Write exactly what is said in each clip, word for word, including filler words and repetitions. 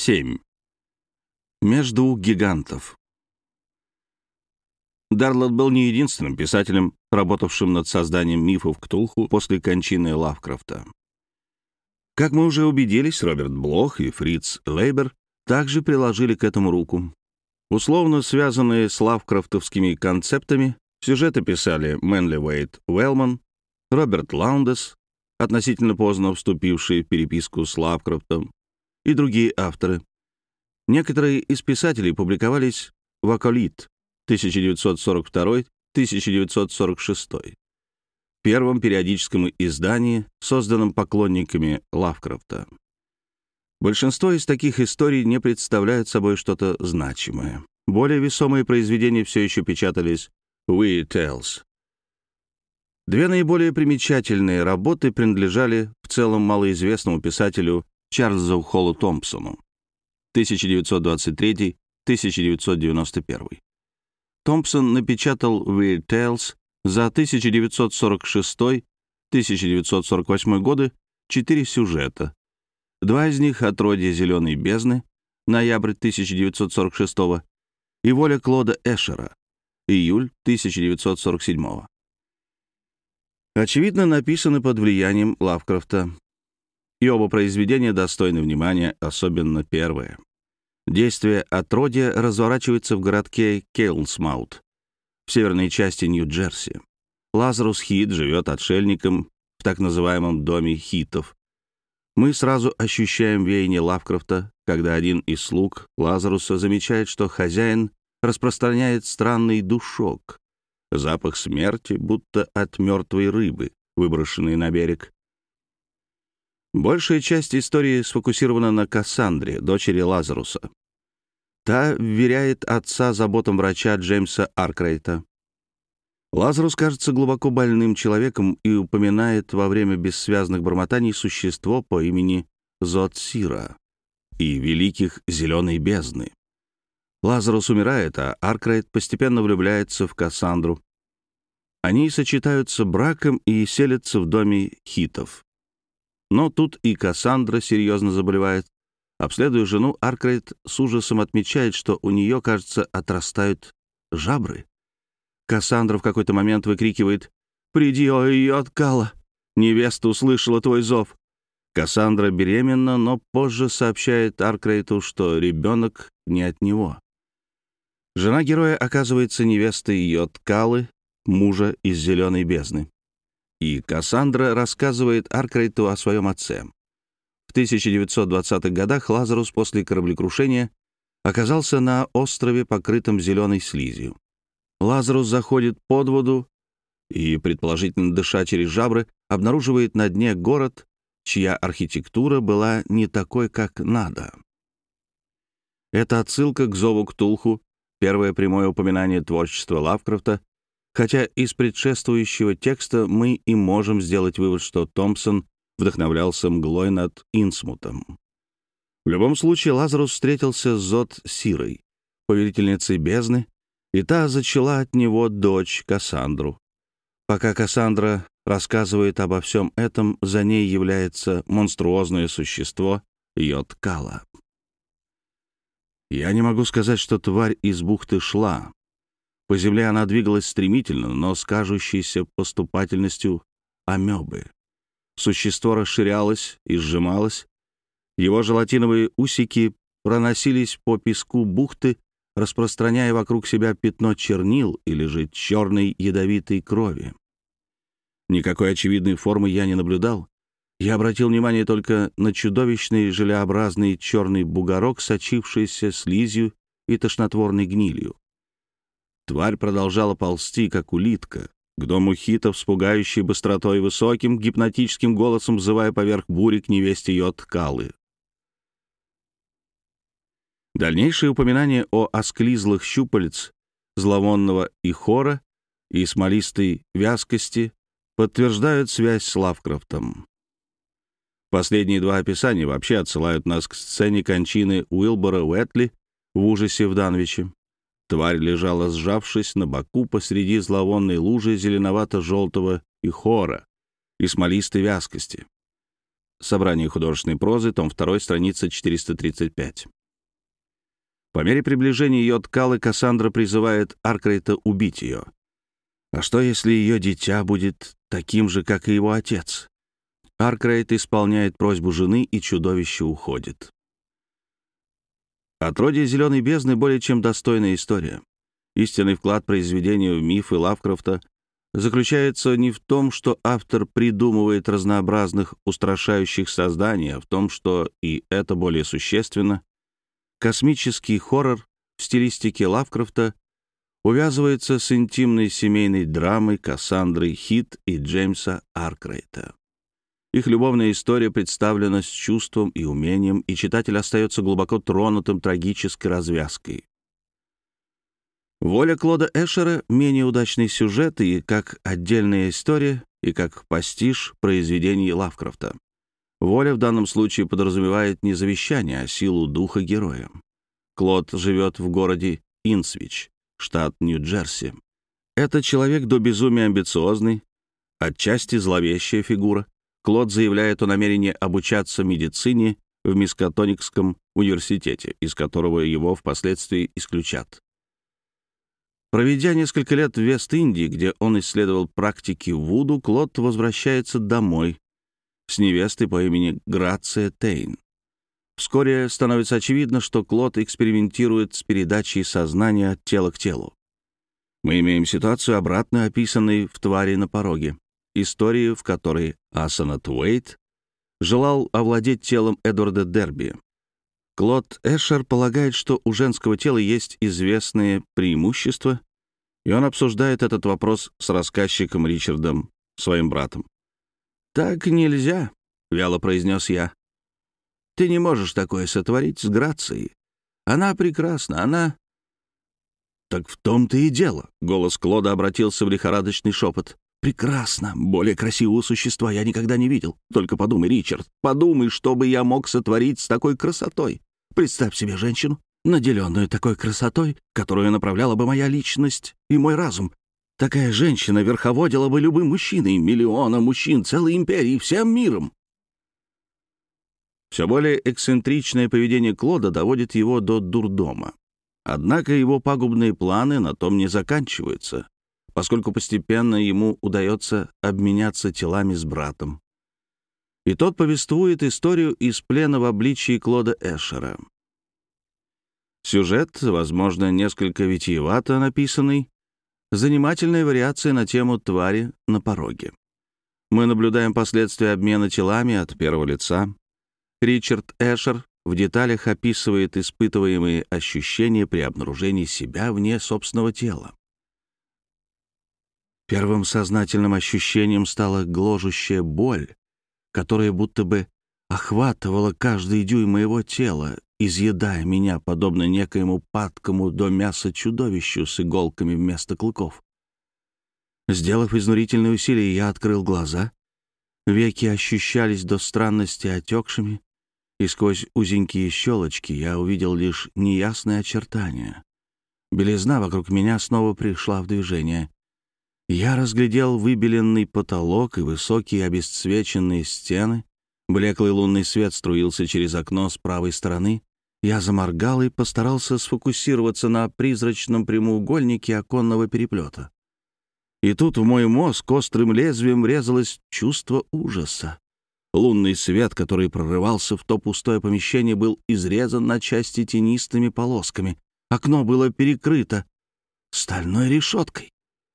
семь. Меж двух гигантов. Дарлот был не единственным писателем, работавшим над созданием мифов Ктулху после кончины Лавкрафта. Как мы уже убедились, Роберт Блох и Фриц Лейбер также приложили к этому руку. Условно связанные с лавкрафтовскими концептами, сюжеты писали Мэнли Уэйт Уэллман, Роберт Лаундес, относительно поздно вступивший в переписку с Лавкрафтом, и другие авторы. Некоторые из писателей публиковались в «Аколит» тысяча девятьсот сорок второй — тысяча девятьсот сорок шестой, первом периодическом издании, созданном поклонниками Лавкрафта. Большинство из таких историй не представляют собой что-то значимое. Более весомые произведения все еще печатались в Weird Tales. Две наиболее примечательные работы принадлежали в целом малоизвестному писателю Чарльзу Холлу Томпсону тысяча девятьсот двадцать третий — тысяча девятьсот девяносто первый. Томпсон напечатал Weird Tales за тысяча девятьсот сорок шестой — тысяча девятьсот сорок восьмой годы четыре сюжета. Два из них «Отродье зеленой бездны», ноябрь тысяча девятьсот сорок шестого, и «Воля Клода Эшера», июль тысяча девятьсот сорок седьмого. Очевидно, написаны под влиянием Лавкрафта. И оба произведения достойны внимания, особенно первое. Действие «Отродья» разворачивается в городке Кейлсмаут, в северной части Нью-Джерси. Лазарус Хит живет отшельником в так называемом доме Хитов. Мы сразу ощущаем веяние Лавкрафта, когда один из слуг Лазаруса замечает, что хозяин распространяет странный душок, запах смерти, будто от мертвой рыбы, выброшенной на берег. Большая часть истории сфокусирована на Кассандре, дочери Лазаруса. Та вверяет отца заботам врача Джеймса Аркрайта. Лазарус кажется глубоко больным человеком и упоминает во время бессвязных бормотаний существо по имени Зодсира и великих зеленой бездны. Лазарус умирает, а Аркрайт постепенно влюбляется в Кассандру. Они сочетаются браком и селятся в доме Хитов. Но тут и Кассандра серьезно заболевает. Обследуя жену, Аркрайт с ужасом отмечает, что у нее, кажется, отрастают жабры. Кассандра в какой-то момент выкрикивает: «Приди, о ее откала! Невеста услышала твой зов!» Кассандра беременна, но позже сообщает Аркрайту, что ребенок не от него. Жена героя оказывается невестой ее откалы, мужа из зеленой бездны. И Кассандра рассказывает Аркрайту о своем отце. В тысяча девятьсот двадцатых годах Лазарус после кораблекрушения оказался на острове, покрытом зеленой слизью. Лазарус заходит под воду и, предположительно дыша через жабры, обнаруживает на дне город, чья архитектура была не такой, как надо. Это отсылка к зову Ктулху, первое прямое упоминание творчества Лавкрафта, хотя из предшествующего текста мы и можем сделать вывод, что Томпсон вдохновлялся мглой над Инсмутом. В любом случае, Лазарус встретился с Зод-Сирой, повелительницей бездны, и та зачала от него дочь Кассандру. Пока Кассандра рассказывает обо всем этом, за ней является монструозное существо Йоткала. Я не могу сказать, что тварь из бухты шла. По земле она двигалась стремительно, но с кажущейся поступательностью амебы. Существо расширялось и сжималось. Его желатиновые усики проносились по песку бухты, распространяя вокруг себя пятно чернил или же черной ядовитой крови. Никакой очевидной формы я не наблюдал. Я обратил внимание только на чудовищный желеобразный черный бугорок, сочившийся слизью и тошнотворной гнилью. Тварь продолжала ползти, как улитка, к дому Хитов с пугающей быстротой и высоким гипнотическим голосом, взывая поверх бури к невесте Йоткалы. Дальнейшие упоминания о осклизлых щупалец, зловонного ихора и смолистой вязкости подтверждают связь с Лавкрафтом. Последние два описания вообще отсылают нас к сцене кончины Уилбора Уэтли в ужасе в Данвиче. Тварь лежала, сжавшись на боку посреди зловонной лужи зеленовато-желтого ихора и смолистой вязкости. Собрание художественной прозы, том два, страница четыреста тридцать пять. По мере приближения ее от Калы Кассандра призывает Аркрейта убить ее. А что, если ее дитя будет таким же, как и его отец? Аркрейт исполняет просьбу жены, и чудовище уходит. «Отродье Зеленой бездны» более чем достойная история. Истинный вклад произведения в мифы Лавкрафта заключается не в том, что автор придумывает разнообразных устрашающих созданий, а в том, что, и это более существенно, космический хоррор в стилистике Лавкрафта увязывается с интимной семейной драмой Кассандры Хит и Джеймса Аркрейта. Их любовная история представлена с чувством и умением, и читатель остается глубоко тронутым трагической развязкой. «Воля» Клода Эшера — менее удачный сюжет и как отдельная история, и как пастиш произведений Лавкрафта. «Воля» в данном случае подразумевает не завещание, а силу духа героя. Клод живет в городе Инсвич, штат Нью-Джерси. Это человек до безумия амбициозный, отчасти зловещая фигура. Клод заявляет о намерении обучаться медицине в Мискатоникском университете, из которого его впоследствии исключат. Проведя несколько лет в Вест-Индии, где он исследовал практики вуду, Клод возвращается домой с невестой по имени Грация Тейн. Вскоре становится очевидно, что Клод экспериментирует с передачей сознания от тела к телу. Мы имеем ситуацию, обратно описанной в «Твари на пороге», истории, в которой Асанат Уэйт желал овладеть телом Эдварда Дерби. Клод Эшер полагает, что у женского тела есть известные преимущества, и он обсуждает этот вопрос с рассказчиком Ричардом, своим братом. «Так нельзя», — вяло произнес я. «Ты не можешь такое сотворить с Грацией. Она прекрасна, она...» «Так в том-то и дело», — голос Клода обратился в лихорадочный шепот. «Прекрасно. Более красивого существа я никогда не видел. Только подумай, Ричард, подумай, что бы я мог сотворить с такой красотой. Представь себе женщину, наделенную такой красотой, которую направляла бы моя личность и мой разум. Такая женщина верховодила бы любым мужчиной, миллионом мужчин, целой империей, всем миром». Все более эксцентричное поведение Клода доводит его до дурдома. Однако его пагубные планы на том не заканчиваются, поскольку постепенно ему удается обменяться телами с братом. И тот повествует историю из плена в обличии Клода Эшера. Сюжет, возможно, несколько витиевато написанный, занимательная вариация на тему «Твари на пороге». Мы наблюдаем последствия обмена телами от первого лица. Ричард Эшер в деталях описывает испытываемые ощущения при обнаружении себя вне собственного тела. Первым сознательным ощущением стала гложущая боль, которая будто бы охватывала каждый дюйм моего тела, изъедая меня, подобно некоему падкому до мяса чудовищу с иголками вместо клыков. Сделав изнурительные усилия, я открыл глаза. Веки ощущались до странности отекшими, и сквозь узенькие щелочки я увидел лишь неясные очертания. Белизна вокруг меня снова пришла в движение. Я разглядел выбеленный потолок и высокие обесцвеченные стены. Блеклый лунный свет струился через окно с правой стороны. Я заморгал и постарался сфокусироваться на призрачном прямоугольнике оконного переплета. И тут в мой мозг острым лезвием врезалось чувство ужаса. Лунный свет, который прорывался в то пустое помещение, был изрезан на части тенистыми полосками. Окно было перекрыто стальной решеткой.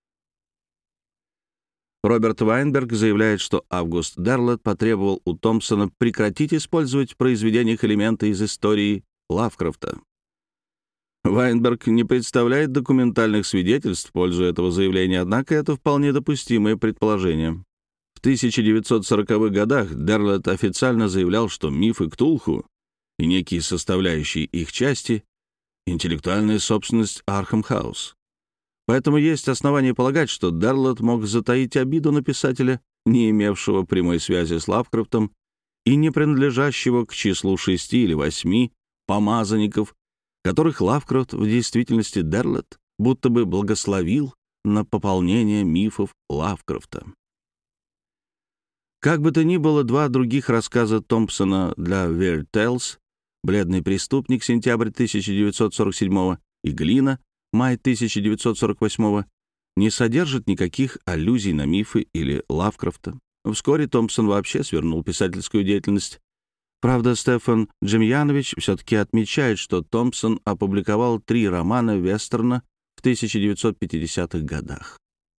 Роберт Вайнберг заявляет, что Август Дерлет потребовал у Томпсона прекратить использовать в произведениях элементы из истории Лавкрафта. Вайнберг не представляет документальных свидетельств в пользу этого заявления, однако это вполне допустимое предположение. В тысяча девятьсот сороковых годах Дерлет официально заявлял, что мифы Ктулху и некие составляющие их части — интеллектуальная собственность Арkham House. Поэтому есть основания полагать, что Дерлет мог затаить обиду на писателя, не имевшего прямой связи с Лавкрафтом и не принадлежащего к числу шести или восьми помазанников, которых Лавкрафт в действительности Дерлет будто бы благословил на пополнение мифов Лавкрафта. Как бы то ни было, два других рассказа Томпсона для Weird Tales «Бледный преступник», сентябрь тысяча девятьсот сорок седьмого, и «Глина», май тысяча девятьсот сорок восьмого, не содержат никаких аллюзий на мифы или Лавкрафта. Вскоре Томпсон вообще свернул писательскую деятельность. Правда, Стефан Джемьянович все-таки отмечает, что Томпсон опубликовал три романа вестерна в тысяча девятьсот пятидесятых годах.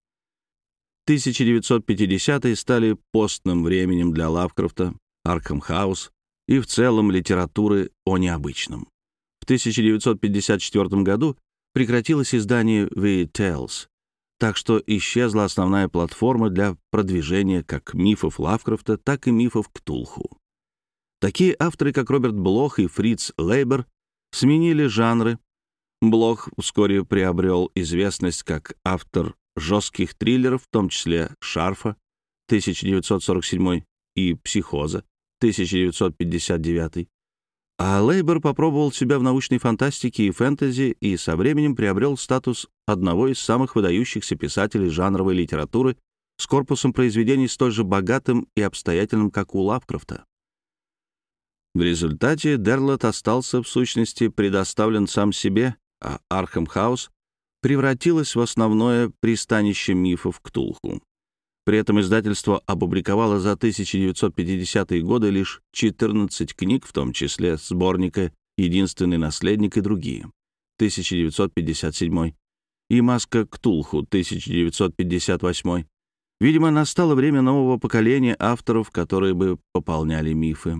тысяча девятьсот пятидесятые стали постным временем для Лавкрафта, Аркхем Хаус и в целом литературы о необычном. В тысяча девятьсот пятьдесят четвёртом году прекратилось издание Weird Tales, так что исчезла основная платформа для продвижения как мифов Лавкрафта, так и мифов Ктулху. Такие авторы, как Роберт Блох и Фриц Лейбер, сменили жанры. Блох вскоре приобрел известность как автор жестких триллеров, в том числе «Шарфа» тысяча девятьсот сорок седьмой и «Психоза» тысяча девятьсот пятьдесят девятый. А Лейбер попробовал себя в научной фантастике и фэнтези и со временем приобрел статус одного из самых выдающихся писателей жанровой литературы с корпусом произведений столь же богатым и обстоятельным, как у Лавкрафта. В результате Дерлот остался, в сущности, предоставлен сам себе, а Аркхем Хаус превратилось в основное пристанище мифов Ктулху. При этом издательство опубликовало за тысяча девятьсот пятидесятые годы лишь четырнадцать книг, в том числе сборника «Единственный наследник» и другие, тысяча девятьсот пятьдесят седьмой, и «Маска Ктулху», тысяча девятьсот пятьдесят восьмой. Видимо, настало время нового поколения авторов, которые бы пополняли мифы.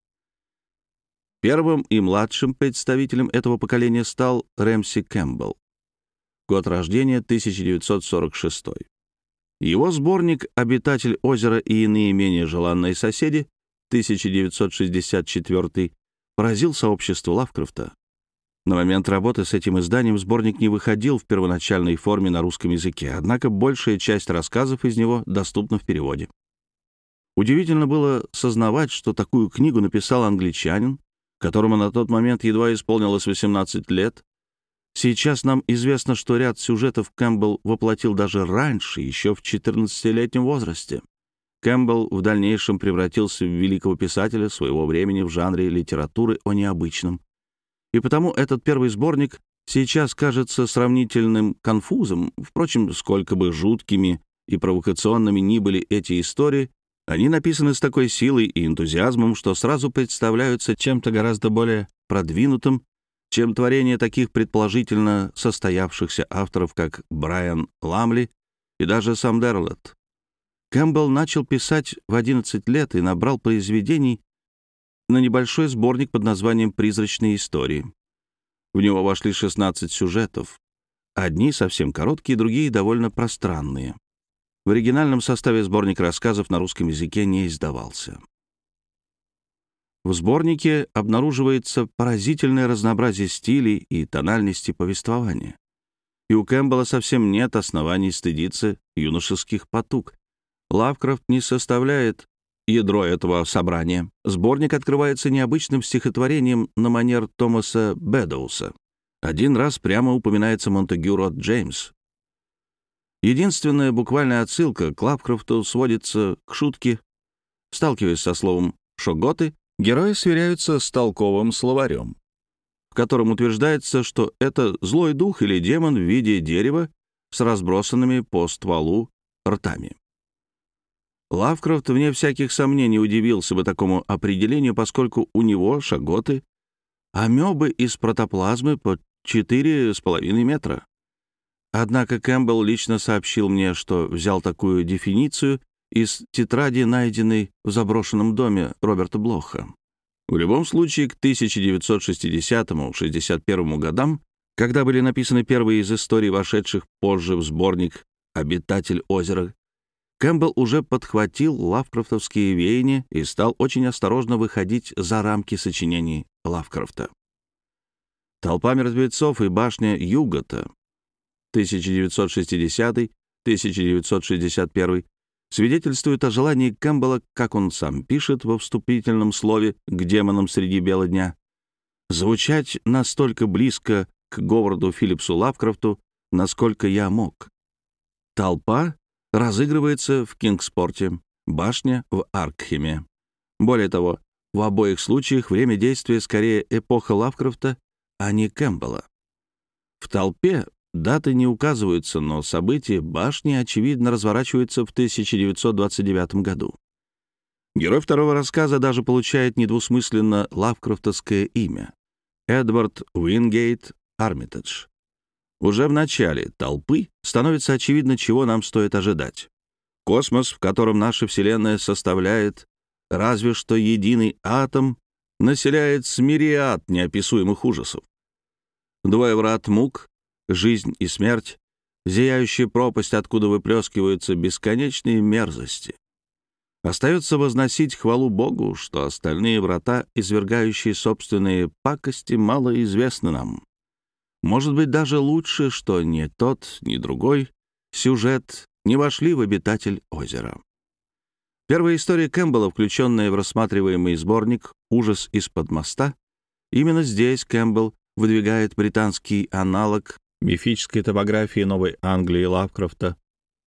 Первым и младшим представителем этого поколения стал Рэмси Кэмпбелл. Год рождения тысяча девятьсот сорок шестой. Его сборник «Обитатель озера и иные менее желанные соседи» тысяча девятьсот шестьдесят четвёртый поразил сообщество Лавкрафта. На момент работы с этим изданием сборник не выходил в первоначальной форме на русском языке, однако большая часть рассказов из него доступна в переводе. Удивительно было сознавать, что такую книгу написал англичанин, которому на тот момент едва исполнилось восемнадцать лет. Сейчас нам известно, что ряд сюжетов Кэмпбелл воплотил даже раньше, еще в четырнадцатилетнем возрасте. Кэмпбелл в дальнейшем превратился в великого писателя своего времени в жанре литературы о необычном. И потому этот первый сборник сейчас кажется сравнительным конфузом. Впрочем, сколько бы жуткими и провокационными ни были эти истории, они написаны с такой силой и энтузиазмом, что сразу представляются чем-то гораздо более продвинутым, чем творение таких предположительно состоявшихся авторов, как Брайан Ламли и даже сам Дерлот. Кэмпбелл начал писать в одиннадцать лет и набрал произведений на небольшой сборник под названием «Призрачные истории». В него вошли шестнадцать сюжетов. Одни совсем короткие, другие довольно пространные. В оригинальном составе сборник рассказов на русском языке не издавался. В сборнике обнаруживается поразительное разнообразие стилей и тональности повествования. И у Кэмпбелла совсем нет оснований стыдиться юношеских потуг. Лавкрафт не составляет ядро этого собрания. Сборник открывается необычным стихотворением на манер Томаса Бэдоуса. Один раз прямо упоминается Монтегю Рот Джеймс. Единственная буквальная отсылка к Лавкрафту сводится к шутке. Сталкиваясь со словом «шоготы», герои сверяются с толковым словарем, в котором утверждается, что это злой дух или демон в виде дерева с разбросанными по стволу ртами. Лавкрафт, вне всяких сомнений, удивился бы такому определению, поскольку у него, шаготы, амебы из протоплазмы по четыре с половиной метра. Однако Кэмпбелл лично сообщил мне, что взял такую дефиницию из тетради, найденной в заброшенном доме Роберта Блоха. В любом случае, к тысяча девятьсот шестидесятому — шестьдесят первому годам, когда были написаны первые из историй, вошедших позже в сборник «Обитатель озера», Кэмпбелл уже подхватил лавкрафтовские веяния и стал очень осторожно выходить за рамки сочинений Лавкрафта. «Толпа мертвецов» и «Башня Югота» тысяча девятьсот шестидесятый — тысяча девятьсот шестьдесят первый свидетельствует о желании Кэмпбелла, как он сам пишет во вступительном слове к «Демонам среди бела дня», звучать настолько близко к Говарду Филлипсу Лавкрафту, насколько я мог. «Толпа» разыгрывается в Кингспорте, «Башня» в Аркхеме. Более того, В обоих случаях время действия скорее эпоха Лавкрафта, а не Кэмпбелла. В «Толпе» даты не указываются, но события башни, очевидно, разворачиваются в тысяча девятьсот двадцать девятом году. Герой второго рассказа даже получает недвусмысленно лавкрафтовское имя — Эдвард Уингейт Армитедж. Уже в начале «Толпы» становится очевидно, чего нам стоит ожидать. Космос, в котором наша Вселенная составляет разве что единый атом, населяет мириад неописуемых ужасов. Двое врат мук, жизнь и смерть, зияющая пропасть, откуда выплескиваются бесконечные мерзости. Остается возносить хвалу Богу, что остальные врата, извергающие собственные пакости, мало известны нам. Может быть, даже лучше, что ни тот, ни другой сюжет не вошли в обитатель озера. Первая история Кэмпбелла, включенная в рассматриваемый сборник «Ужас из-под моста», именно здесь Кэмпбелл выдвигает британский аналог мифической топографии Новой Англии Лавкрафта.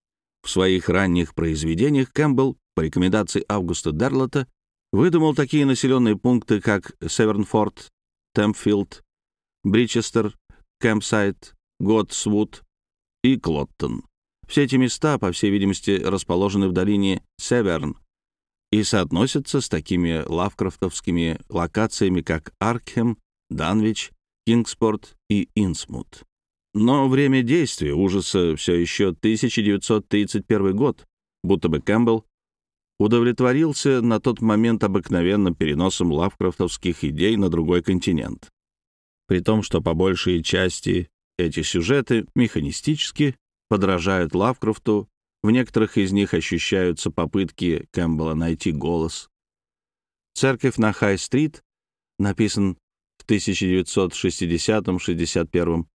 В своих ранних произведениях Кэмпбелл, по рекомендации Августа Дерлота, выдумал такие населенные пункты, как Севернфорд, Темпфилд, Бричестер, Кэмпсайд, Готсвуд и Клоттон. Все эти места, по всей видимости, расположены в долине Северн и соотносятся с такими лавкрафтовскими локациями, как Аркхем, Данвич, Кингспорт и Инсмут. Но время действия ужаса все еще тысяча девятьсот тридцать первый год, будто бы Кэмпбелл удовлетворился на тот момент обыкновенным переносом лавкрафтовских идей на другой континент. При том, что по большей части эти сюжеты механистически подражают Лавкрафту, в некоторых из них ощущаются попытки Кэмпбелла найти голос. «Церковь на Хай-стрит» написан в тысяча девятьсот шестидесятом — шестьдесят первом,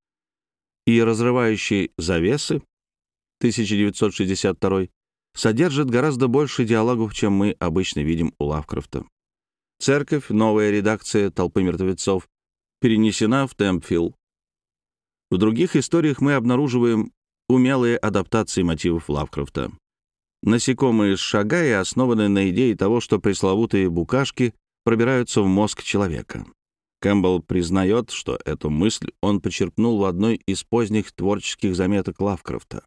и «Разрывающие завесы» тысяча девятьсот шестьдесят второй содержит гораздо больше диалогов, чем мы обычно видим у Лавкрафта. «Церковь», новая редакция «Толпы мертвецов», перенесена в Темпфилд. В других историях мы обнаруживаем умелые адаптации мотивов Лавкрафта. Насекомые с Шагая основаны на идее того, что пресловутые букашки пробираются в мозг человека. Кэмпбелл признает, что эту мысль он почерпнул в одной из поздних творческих заметок Лавкрафта.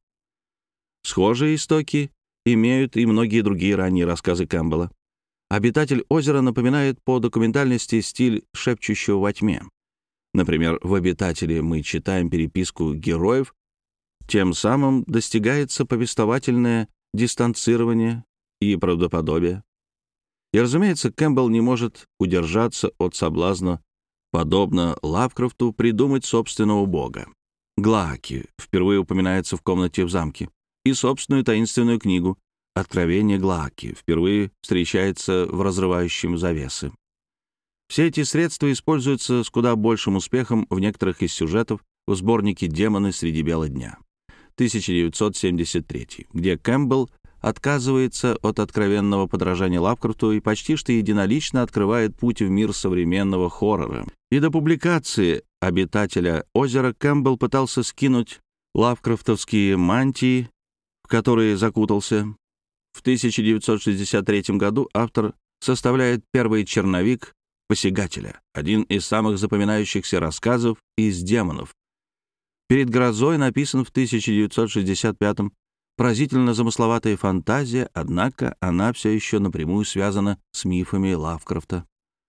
Схожие истоки имеют и многие другие ранние рассказы Кэмпбелла. «Обитатель озера» напоминает по документальности стиль «Шепчущего во тьме». Например, в «Обитателе» мы читаем переписку героев, тем самым достигается повествовательное дистанцирование и правдоподобие. И, разумеется, Кэмпбелл не может удержаться от соблазна, подобно Лавкрафту, придумать собственного бога. Глааки впервые упоминается в «Комнате в замке», и собственную таинственную книгу «Откровение Глааки» впервые встречается в «Разрывающем завесы». Все эти средства используются с куда большим успехом в некоторых из сюжетов в сборнике «Демоны среди бела дня» тысяча девятьсот семьдесят третий, где Кэмпбелл отказывается от откровенного подражания Лавкрафту и почти что единолично открывает путь в мир современного хоррора. И до публикации «Обитателя озера» Кэмпбелл пытался скинуть лавкрафтовские мантии, в которые закутался. В тысяча девятьсот шестьдесят третьем году автор составляет первый черновик «Посягателя», один из самых запоминающихся рассказов из «Демонов». «Перед грозой» написан в тысяча девятьсот шестьдесят пятом. Поразительно замысловатая фантазия, однако она все еще напрямую связана с мифами Лавкрафта.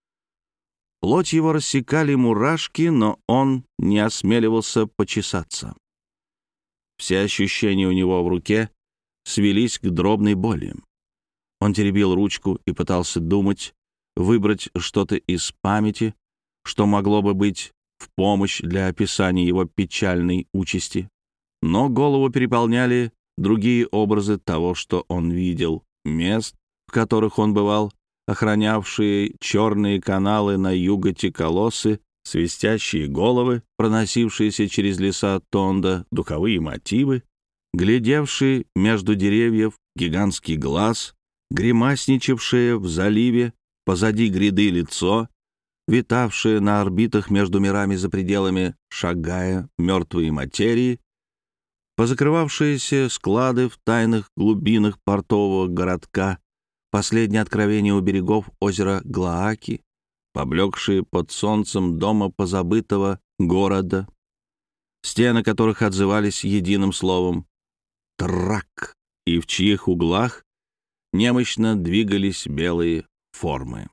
Плоть его рассекали мурашки, но он не осмеливался почесаться. Все ощущения у него в руке свелись к дробной боли. Он теребил ручку и пытался думать, выбрать что-то из памяти, что могло бы быть в помощь для описания его печальной участи. Но голову переполняли другие образы того, что он видел, мест, в которых он бывал, охранявшие черные каналы на юготе колоссы, свистящие головы, проносившиеся через леса Тонда, духовые мотивы, глядевший между деревьев гигантский глаз, гримасничавшее в заливе позади гряды лицо, витавшее на орбитах между мирами за пределами Шагая мертвые материи, позакрывавшиеся склады в тайных глубинах портового городка, последнее откровение у берегов озера Глааки, поблекшие под солнцем дома позабытого города, стены которых отзывались единым словом «трак», и в чьих углах немощно двигались белые формы.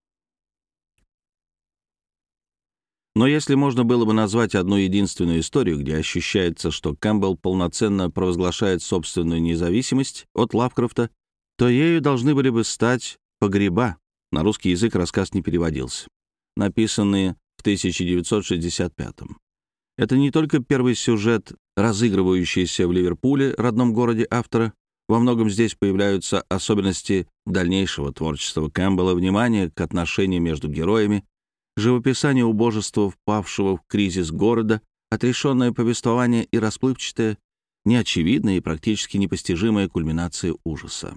Но если можно было бы назвать одну единственную историю, где ощущается, что Кэмпбелл полноценно провозглашает собственную независимость от Лавкрафта, то ею должны были бы стать «Погреба». На русский язык рассказ не переводился. Написанные в тысяча девятьсот шестьдесят пятом. Это не только первый сюжет, разыгрывающийся в Ливерпуле, родном городе автора. Во многом здесь появляются особенности дальнейшего творчества Кэмпбелла, внимание к отношениям между героями, живописание убожества впавшего в кризис города, отрешенное повествование и расплывчатая, неочевидная и практически непостижимая кульминация ужаса.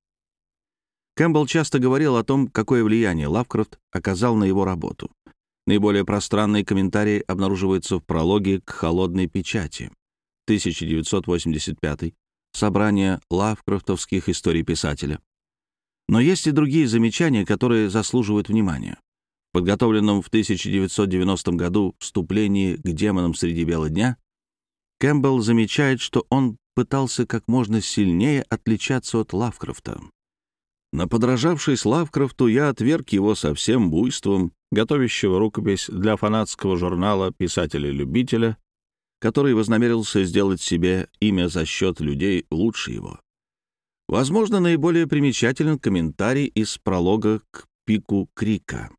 Кэмпбелл часто говорил о том, какое влияние Лавкрафт оказал на его работу. Наиболее пространные комментарии обнаруживаются в прологе к «Холодной печати» тысяча девятьсот восемьдесят пятый, собрание лавкрафтовских историй писателя. Но есть и другие замечания, которые заслуживают внимания. В подготовленном в тысяча девятьсот девяностом году вступлении к «Демонам среди бела дня» Кэмпбелл замечает, что он пытался как можно сильнее отличаться от Лавкрафта. Наподражавшись Лавкрафту, я отверг его со всем буйством, готовящего рукопись для фанатского журнала писателя-любителя, который вознамерился сделать себе имя за счет людей лучше его. Возможно, наиболее примечателен комментарий из пролога к «Пику Крика».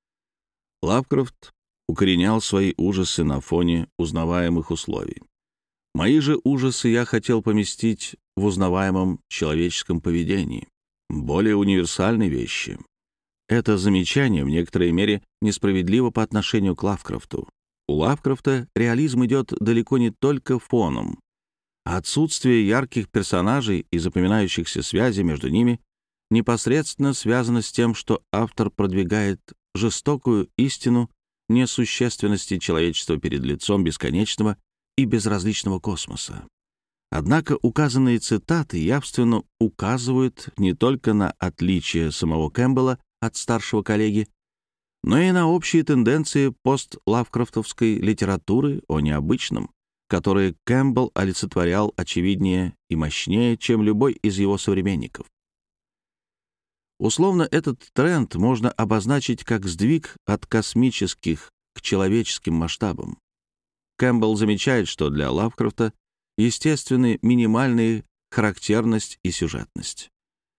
Лавкрафт укоренял свои ужасы на фоне узнаваемых условий. Мои же ужасы я хотел поместить в узнаваемом человеческом поведении, более универсальной вещи. Это замечание в некоторой мере несправедливо по отношению к Лавкрафту. У Лавкрафта реализм идет далеко не только фоном, а отсутствие ярких персонажей и запоминающихся связей между ними непосредственно связано с тем, что автор продвигает жестокую истину несущественности человечества перед лицом бесконечного и безразличного космоса. Однако указанные цитаты явственно указывают не только на отличие самого Кэмпбелла от старшего коллеги, но и на общие тенденции пост-лавкрафтовской литературы о необычном, которые Кэмпбелл олицетворял очевиднее и мощнее, чем любой из его современников. Условно этот тренд можно обозначить как сдвиг от космических к человеческим масштабам. Кэмпбелл замечает, что для Лавкрафта естественны минимальные характерность и сюжетность.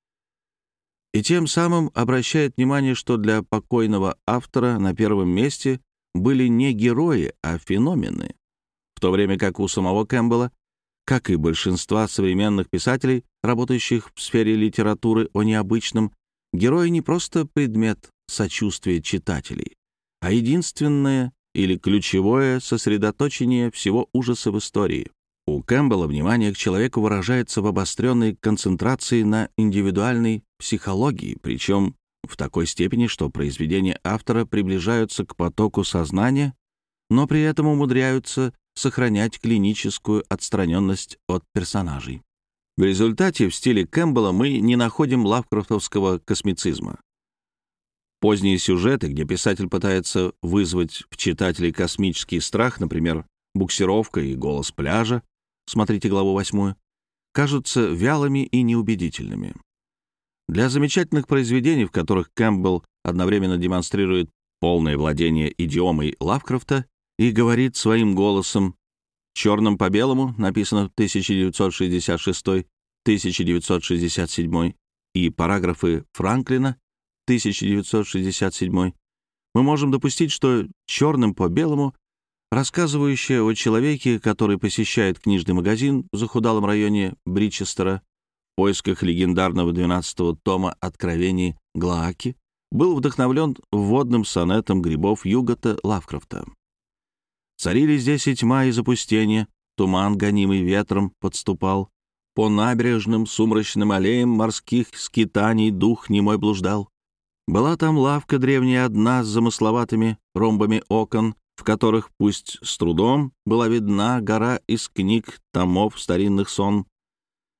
И тем самым обращает внимание, что для покойного автора на первом месте были не герои, а феномены, в то время как у самого Кэмпбелла, как и большинства современных писателей, работающих в сфере литературы о необычном, герои не просто предмет сочувствия читателей, а единственное или ключевое сосредоточение всего ужаса в истории. У Кэмпбелла внимание к человеку выражается в обостренной концентрации на индивидуальной психологии, причем в такой степени, что произведения автора приближаются к потоку сознания, но при этом умудряются сохранять клиническую отстраненность от персонажей. В результате в стиле Кэмпбелла мы не находим лавкрафтовского космицизма. Поздние сюжеты, где писатель пытается вызвать в читателей космический страх, например, «Буксировка» и «Голос пляжа», смотрите главу восьмую, кажутся вялыми и неубедительными. Для замечательных произведений, в которых Кэмпбелл одновременно демонстрирует полное владение идиомой Лавкрафта и говорит своим голосом «Черным по белому», написано в тысяча девятьсот шестьдесят шестой — тысяча девятьсот шестьдесят седьмой, и параграфы Франклина тысяча девятьсот шестьдесят седьмой, мы можем допустить, что «Черным по белому», рассказывающая о человеке, который посещает книжный магазин в захудалом районе Бричестера в поисках легендарного двенадцатого тома «Откровений Глааки», был вдохновлен вводным сонетом грибов Югота Лавкрафта. Царили здесь и тьма, и запустение, туман, гонимый ветром, подступал. По набережным сумрачным аллеям морских скитаний дух немой блуждал. Была там лавка древняя одна с замысловатыми ромбами окон, в которых, пусть с трудом, была видна гора из книг, томов старинных сон.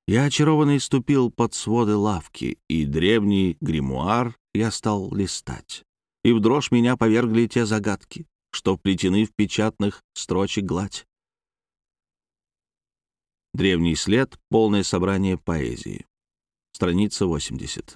Я очарованный ступил под своды лавки, и древний гримуар я стал листать. И в дрожь меня повергли те загадки, что вплетены в печатных строчек гладь. Древний след. Полное собрание поэзии. Страница восемьдесят.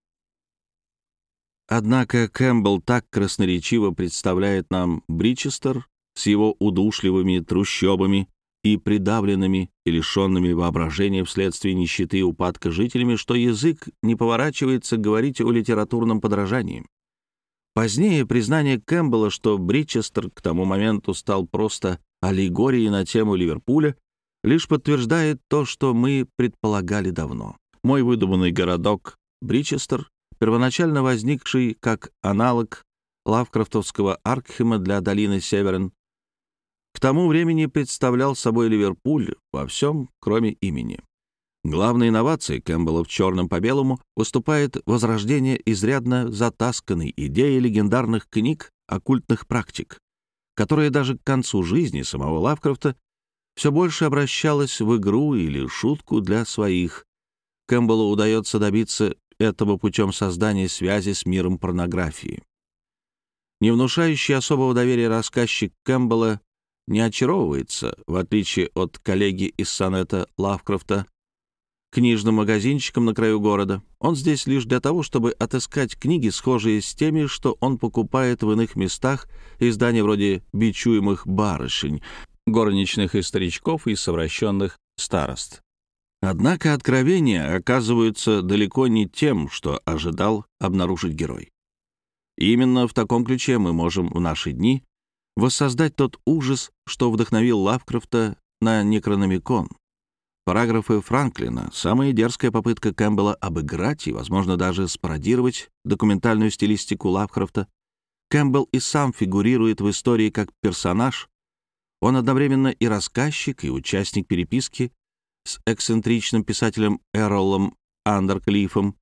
Однако Кэмпбелл так красноречиво представляет нам Бричестер с его удушливыми трущобами и придавленными и лишенными воображения вследствие нищеты и упадка жителями, что язык не поворачивается говорить о литературном подражании. Позднее признание Кэмпбелла, что Бричестер к тому моменту стал просто аллегорией на тему Ливерпуля, лишь подтверждает то, что мы предполагали давно. Мой выдуманный городок Бричестер, первоначально возникший как аналог лавкрафтовского Аркхема для долины Северен, к тому времени представлял собой Ливерпуль во всем, кроме имени. Главной инновацией Кэмпбелла в «Черном по белому» выступает возрождение изрядно затасканной идеи легендарных книг оккультных практик, которая даже к концу жизни самого Лавкрафта все больше обращалась в игру или шутку для своих. Кэмпбеллу удается добиться этого путем создания связи с миром порнографии. Не внушающий особого доверия рассказчик Кэмпбелла не очаровывается, в отличие от коллеги из сонета Лавкрафта, книжным магазинчиком на краю города. Он здесь лишь для того, чтобы отыскать книги, схожие с теми, что он покупает в иных местах, издания вроде «Бичуемых барышень», горничных и старичков и совращенных старост. Однако откровения оказываются далеко не тем, что ожидал обнаружить герой. И именно в таком ключе мы можем в наши дни воссоздать тот ужас, что вдохновил Лавкрафта на Некрономикон. Параграфы Франклина — самая дерзкая попытка Кэмпбелла обыграть и, возможно, даже спародировать документальную стилистику Лавкрафта. Кэмпбелл и сам фигурирует в истории как персонаж. Он одновременно и рассказчик, и участник переписки с эксцентричным писателем Эрролом Андерклиффом.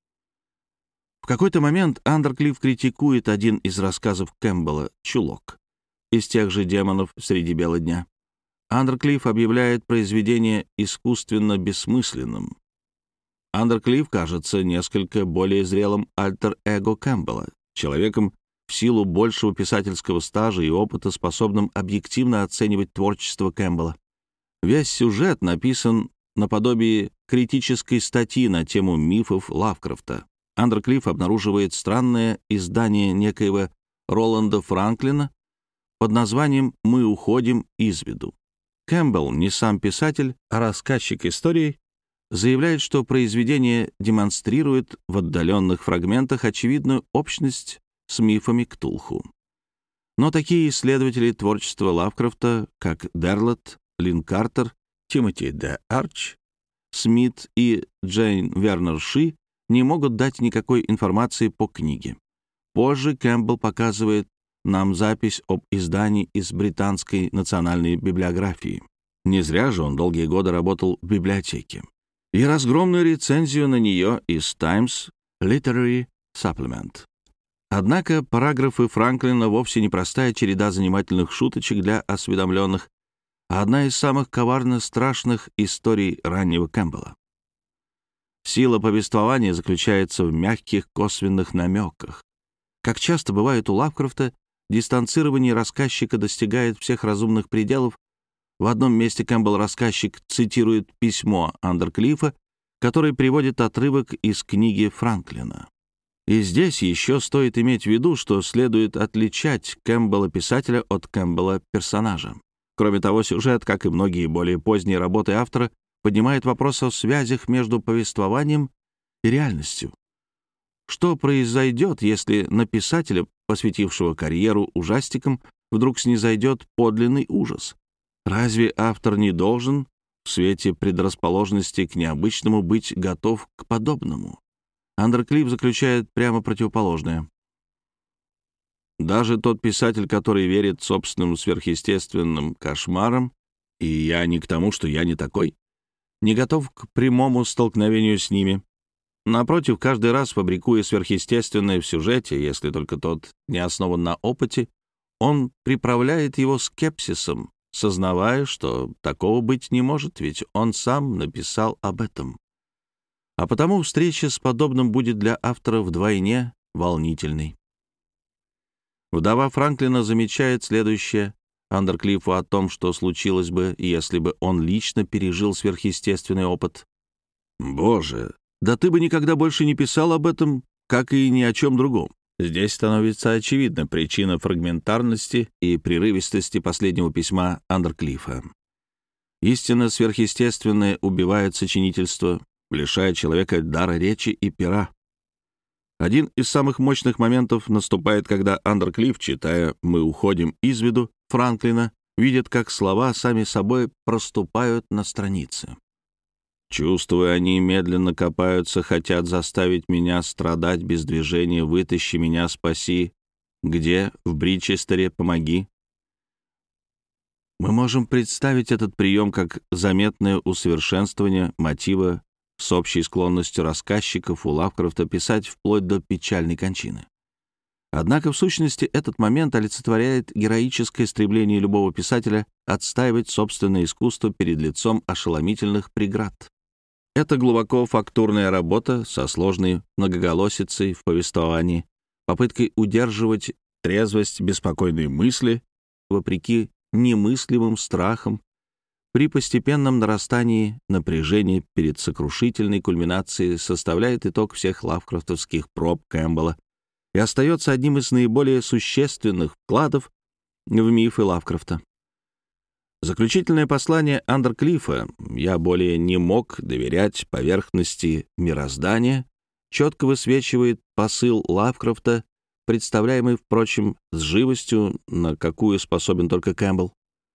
В какой-то момент Андерклифф критикует один из рассказов Кэмпбелла «Чулок» из тех же демонов среди бела дня. Андерклифф объявляет произведение искусственно бессмысленным. Андерклифф кажется несколько более зрелым альтер-эго Кэмпбелла, человеком в силу большего писательского стажа и опыта, способным объективно оценивать творчество Кэмпбелла. Весь сюжет написан наподобие критической статьи на тему мифов Лавкрафта. Андерклифф обнаруживает странное издание некоего Роланда Франклина под названием «Мы уходим из виду». Кэмпбелл, не сам писатель, а рассказчик истории, заявляет, что произведение демонстрирует в отдаленных фрагментах очевидную общность с мифами Ктулху. Но такие исследователи творчества Лавкрафта, как Дерлот, Лин Картер, Тимоти Д. Арч, Смит и Джейн Вернер Ши, не могут дать никакой информации по книге. Позже Кэмпбелл показывает нам запись об издании из британской национальной библиографии. Не зря же он долгие годы работал в библиотеке. И разгромную рецензию на нее из Times Literary Supplement. Однако параграфы Франклина вовсе не простая череда занимательных шуточек для осведомленных, а одна из самых коварно страшных историй раннего Кэмпбелла. Сила повествования заключается в мягких косвенных намеках. Как часто бывает у Лавкрафта, дистанцирование рассказчика достигает всех разумных пределов. В одном месте Кэмпбелл-рассказчик цитирует письмо Андерклиффа, который приводит отрывок из книги Франклина. И здесь еще стоит иметь в виду, что следует отличать Кэмпбелла-писателя от Кэмпбелла-персонажа. Кроме того, сюжет, как и многие более поздние работы автора, поднимает вопрос о связях между повествованием и реальностью. Что произойдет, если на писателя, посвятившего карьеру ужастикам, вдруг снизойдет подлинный ужас? Разве автор не должен в свете предрасположенности к необычному быть готов к подобному? Андерклифф заключает прямо противоположное. Даже тот писатель, который верит собственным сверхъестественным кошмарам, и я не к тому, что я не такой, не готов к прямому столкновению с ними. Напротив, каждый раз, фабрикуя сверхъестественное в сюжете, если только тот не основан на опыте, он приправляет его скепсисом, сознавая, что такого быть не может, ведь он сам написал об этом. А потому встреча с подобным будет для автора вдвойне волнительной. Вдова Франклина замечает следующее Андерклиффу о том, что случилось бы, если бы он лично пережил сверхъестественный опыт. «Боже, да ты бы никогда больше не писал об этом, как и ни о чем другом». Здесь становится очевидна причина фрагментарности и прерывистости последнего письма Андерклиффа. Истинно сверхъестественное убивает сочинительство, лишая человека дара речи и пера. Один из самых мощных моментов наступает, когда Андерклифф, читая «Мы уходим из виду» Франклина, видит, как слова сами собой проступают на странице. «Чувствуя, они медленно копаются, хотят заставить меня страдать без движения, вытащи меня, спаси. Где? В Бричестере, помоги». Мы можем представить этот прием как заметное усовершенствование мотива с общей склонностью рассказчиков у Лавкрафта писать вплоть до печальной кончины. Однако, в сущности, этот момент олицетворяет героическое стремление любого писателя отстаивать собственное искусство перед лицом ошеломительных преград. Это глубоко фактурная работа со сложной многоголосицей в повествовании, попыткой удерживать трезвость беспокойной мысли вопреки немыслимым страхам, при постепенном нарастании напряжения перед сокрушительной кульминацией составляет итог всех лавкрафтовских проб Кэмпбелла и остается одним из наиболее существенных вкладов в мифы Лавкрафта. Заключительное послание Андерклиффа «Я более не мог доверять поверхности мироздания» четко высвечивает посыл Лавкрафта, представляемый, впрочем, с живостью, на какую способен только Кэмпбелл.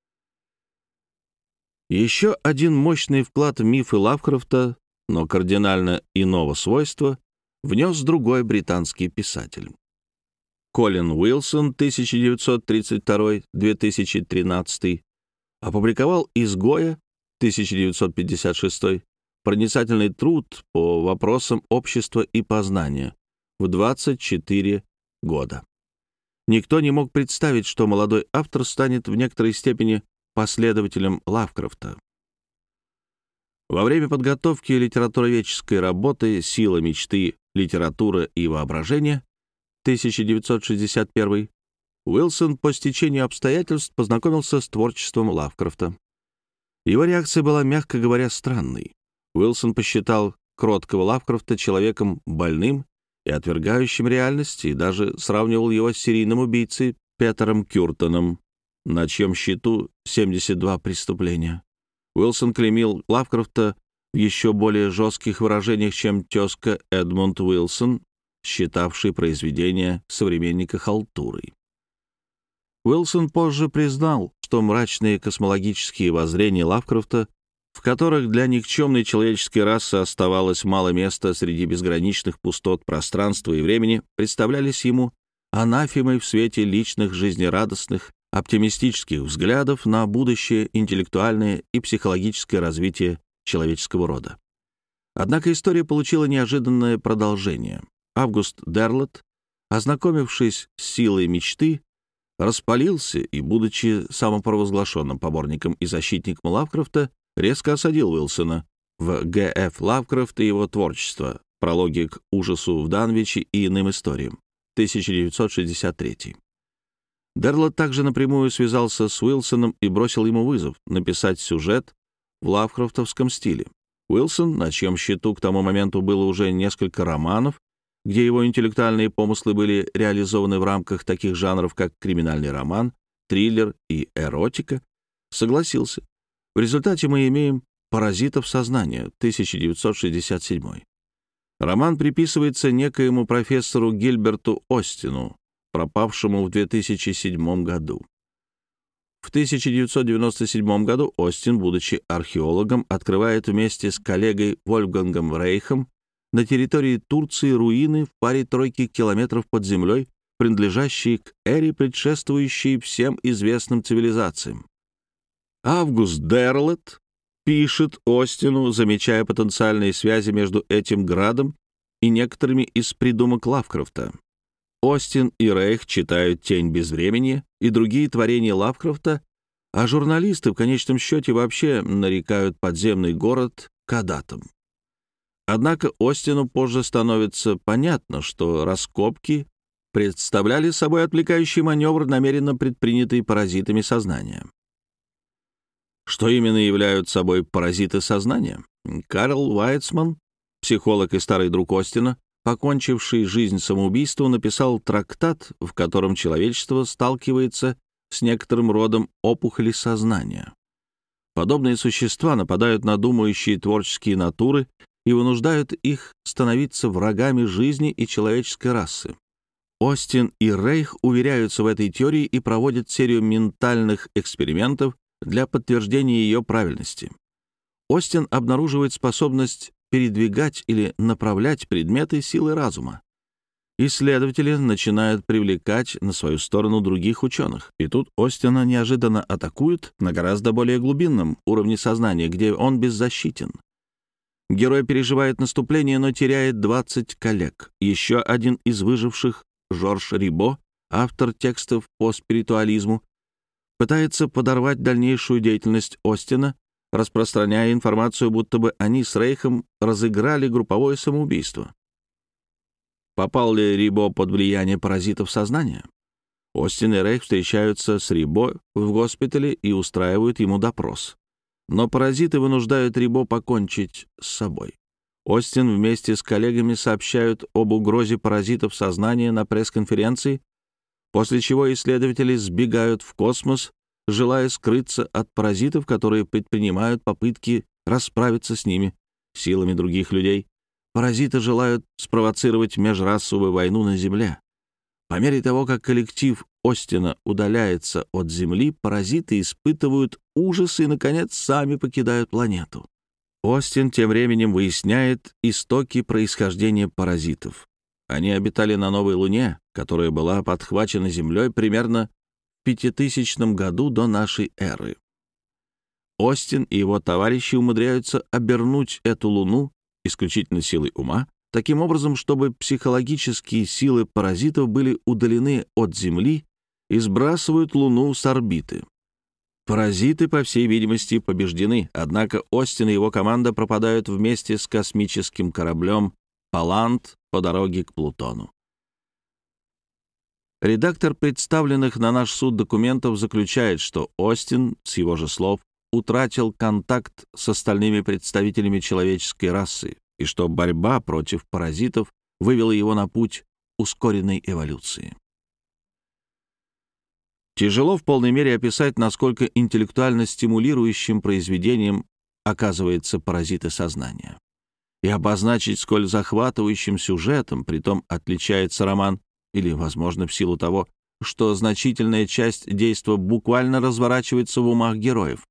Еще один мощный вклад в мифы Лавкрафта, но кардинально иного свойства, внес другой британский писатель. Колин Уилсон, тысяча девятьсот тридцать второй — две тысячи тринадцатый, опубликовал «Изгоя», тысяча девятьсот пятьдесят шестой, проницательный труд по вопросам общества и познания в двадцать четыре года. Никто не мог представить, что молодой автор станет в некоторой степени последователем Лавкрафта. Во время подготовки литературоведческой работы «Сила мечты, литература и воображение» тысяча девятьсот шестьдесят первый Уилсон по стечению обстоятельств познакомился с творчеством Лавкрафта. Его реакция была, мягко говоря, странной. Уилсон посчитал кроткого Лавкрафта человеком больным и отвергающим реальность, и даже сравнивал его с серийным убийцей Петером Кюртоном, на чьем счету семьдесят два преступления. Уилсон клеймил Лавкрафта в еще более жестких выражениях, чем тезка Эдмунд Уилсон, считавший произведение современника халтурой. Уилсон позже признал, что мрачные космологические воззрения Лавкрафта, в которых для никчемной человеческой расы оставалось мало места среди безграничных пустот пространства и времени, представлялись ему анафемой в свете личных жизнерадостных, оптимистических взглядов на будущее интеллектуальное и психологическое развитие человеческого рода. Однако история получила неожиданное продолжение. Август Дерлет, ознакомившись с силой мечты, распалился и, будучи самопровозглашенным поборником и защитником Лавкрафта, резко осадил Уилсона в Г Ф Лавкрафт и его творчество, прологи к ужасу в Данвиче и иным историям, тысяча девятьсот шестьдесят третий. Дерлет также напрямую связался с Уилсоном и бросил ему вызов написать сюжет в лавкрафтовском стиле. Уилсон, на чьем счету к тому моменту было уже несколько романов, где его интеллектуальные помыслы были реализованы в рамках таких жанров, как криминальный роман, триллер и эротика, согласился. В результате мы имеем «Паразитов сознания» тысяча девятьсот шестьдесят седьмой. Роман приписывается некоему профессору Гильберту Остину, пропавшему в две тысячи седьмом году. В тысяча девятьсот девяносто седьмом году Остин, будучи археологом, открывает вместе с коллегой Вольфгангом Рейхом на территории Турции руины в паре тройки километров под землей, принадлежащие к эре, предшествующей всем известным цивилизациям. Август Дерлет пишет Остину, замечая потенциальные связи между этим градом и некоторыми из придумок Лавкрафта. Остин и Рейх читают «Тень безвремени» и другие творения Лавкрафта, А журналисты в конечном счете вообще нарекают подземный город Кадатом. Однако Остину позже становится понятно, что раскопки представляли собой отвлекающий маневр, намеренно предпринятый паразитами сознания. Что именно являются собой паразиты сознания? Карл Вайцман, психолог и старый друг Остина, покончивший жизнь самоубийством, написал трактат, в котором человечество сталкивается с некоторым родом опухоли сознания. Подобные существа нападают на думающие творческие натуры и вынуждают их становиться врагами жизни и человеческой расы. Остин и Рейх уверяются в этой теории и проводят серию ментальных экспериментов для подтверждения ее правильности. Остин обнаруживает способность передвигать или направлять предметы силой разума. Исследователи начинают привлекать на свою сторону других ученых, и тут Остина неожиданно атакуют на гораздо более глубинном уровне сознания, где он беззащитен. Герой переживает наступление, но теряет двадцать коллег. Еще один из выживших, Жорж Рибо, автор текстов по спиритуализму, пытается подорвать дальнейшую деятельность Остина, распространяя информацию, будто бы они с Рейхом разыграли групповое самоубийство. Попал ли Рибо под влияние паразитов сознания? Остин и Рейх встречаются с Рибо в госпитале и устраивают ему допрос. Но паразиты вынуждают Рибо покончить с собой. Остин вместе с коллегами сообщают об угрозе паразитов сознания на пресс-конференции, после чего исследователи сбегают в космос, желая скрыться от паразитов, которые предпринимают попытки расправиться с ними силами других людей. Паразиты желают спровоцировать межрасовую войну на Земле. По мере того, как коллектив Остина удаляется от Земли, паразиты испытывают ужас и, наконец, сами покидают планету. Остин тем временем выясняет истоки происхождения паразитов. Они обитали на Новой Луне, которая была подхвачена Землей примерно в пятитысячном году до нашей эры. Остин и его товарищи умудряются обернуть эту Луну исключительно силой ума, таким образом, чтобы психологические силы паразитов были удалены от Земли и сбрасывают Луну с орбиты. Паразиты, по всей видимости, побеждены, однако Остин и его команда пропадают вместе с космическим кораблем «Паллант» по дороге к Плутону. Редактор представленных на наш суд документов заключает, что Остин, с его же слов, утратил контакт с остальными представителями человеческой расы, и что борьба против паразитов вывела его на путь ускоренной эволюции. Тяжело в полной мере описать, насколько интеллектуально стимулирующим произведением оказывается «Паразиты сознания», и обозначить, сколь захватывающим сюжетом притом отличается роман, или, возможно, в силу того, что значительная часть действа буквально разворачивается в умах героев.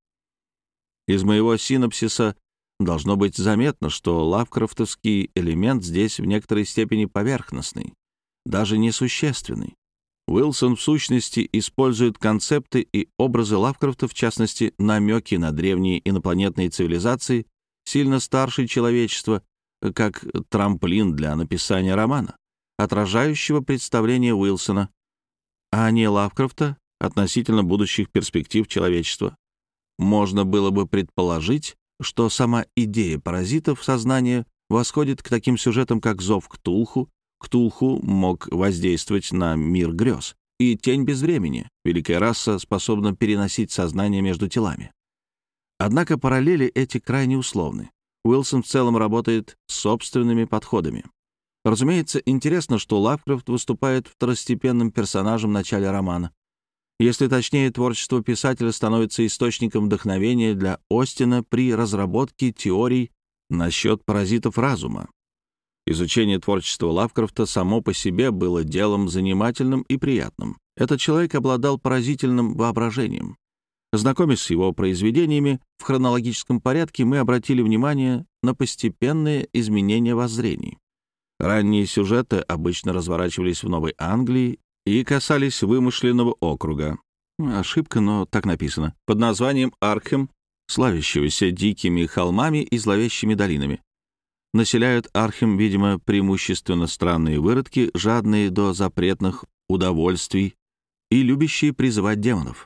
Из моего синопсиса должно быть заметно, что лавкрафтовский элемент здесь в некоторой степени поверхностный, даже несущественный. Уилсон, в сущности, использует концепты и образы Лавкрафта, в частности, намеки на древние инопланетные цивилизации, сильно старше человечества, как трамплин для написания романа, отражающего представление Уилсона, а не Лавкрафта относительно будущих перспектив человечества. Можно было бы предположить, что сама идея паразитов сознания восходит к таким сюжетам, как «Зов Ктулху». Ктулху мог воздействовать на мир грез, и «Тень без времени». Великая раса способна переносить сознание между телами. Однако параллели эти крайне условны. Уилсон в целом работает с собственными подходами. Разумеется, интересно, что Лавкрафт выступает второстепенным персонажем в начале романа. Если точнее, творчество писателя становится источником вдохновения для Остина при разработке теорий насчет паразитов разума. Изучение творчества Лавкрафта само по себе было делом занимательным и приятным. Этот человек обладал поразительным воображением. Знакомясь с его произведениями в хронологическом порядке, мы обратили внимание на постепенные изменения воззрений. Ранние сюжеты обычно разворачивались в Новой Англии и касались вымышленного округа. Ошибка, но так написано. Под названием Аркхем, славящегося дикими холмами и зловещими долинами. Населяют Аркхем, видимо, преимущественно странные выродки, жадные до запретных удовольствий и любящие призывать демонов.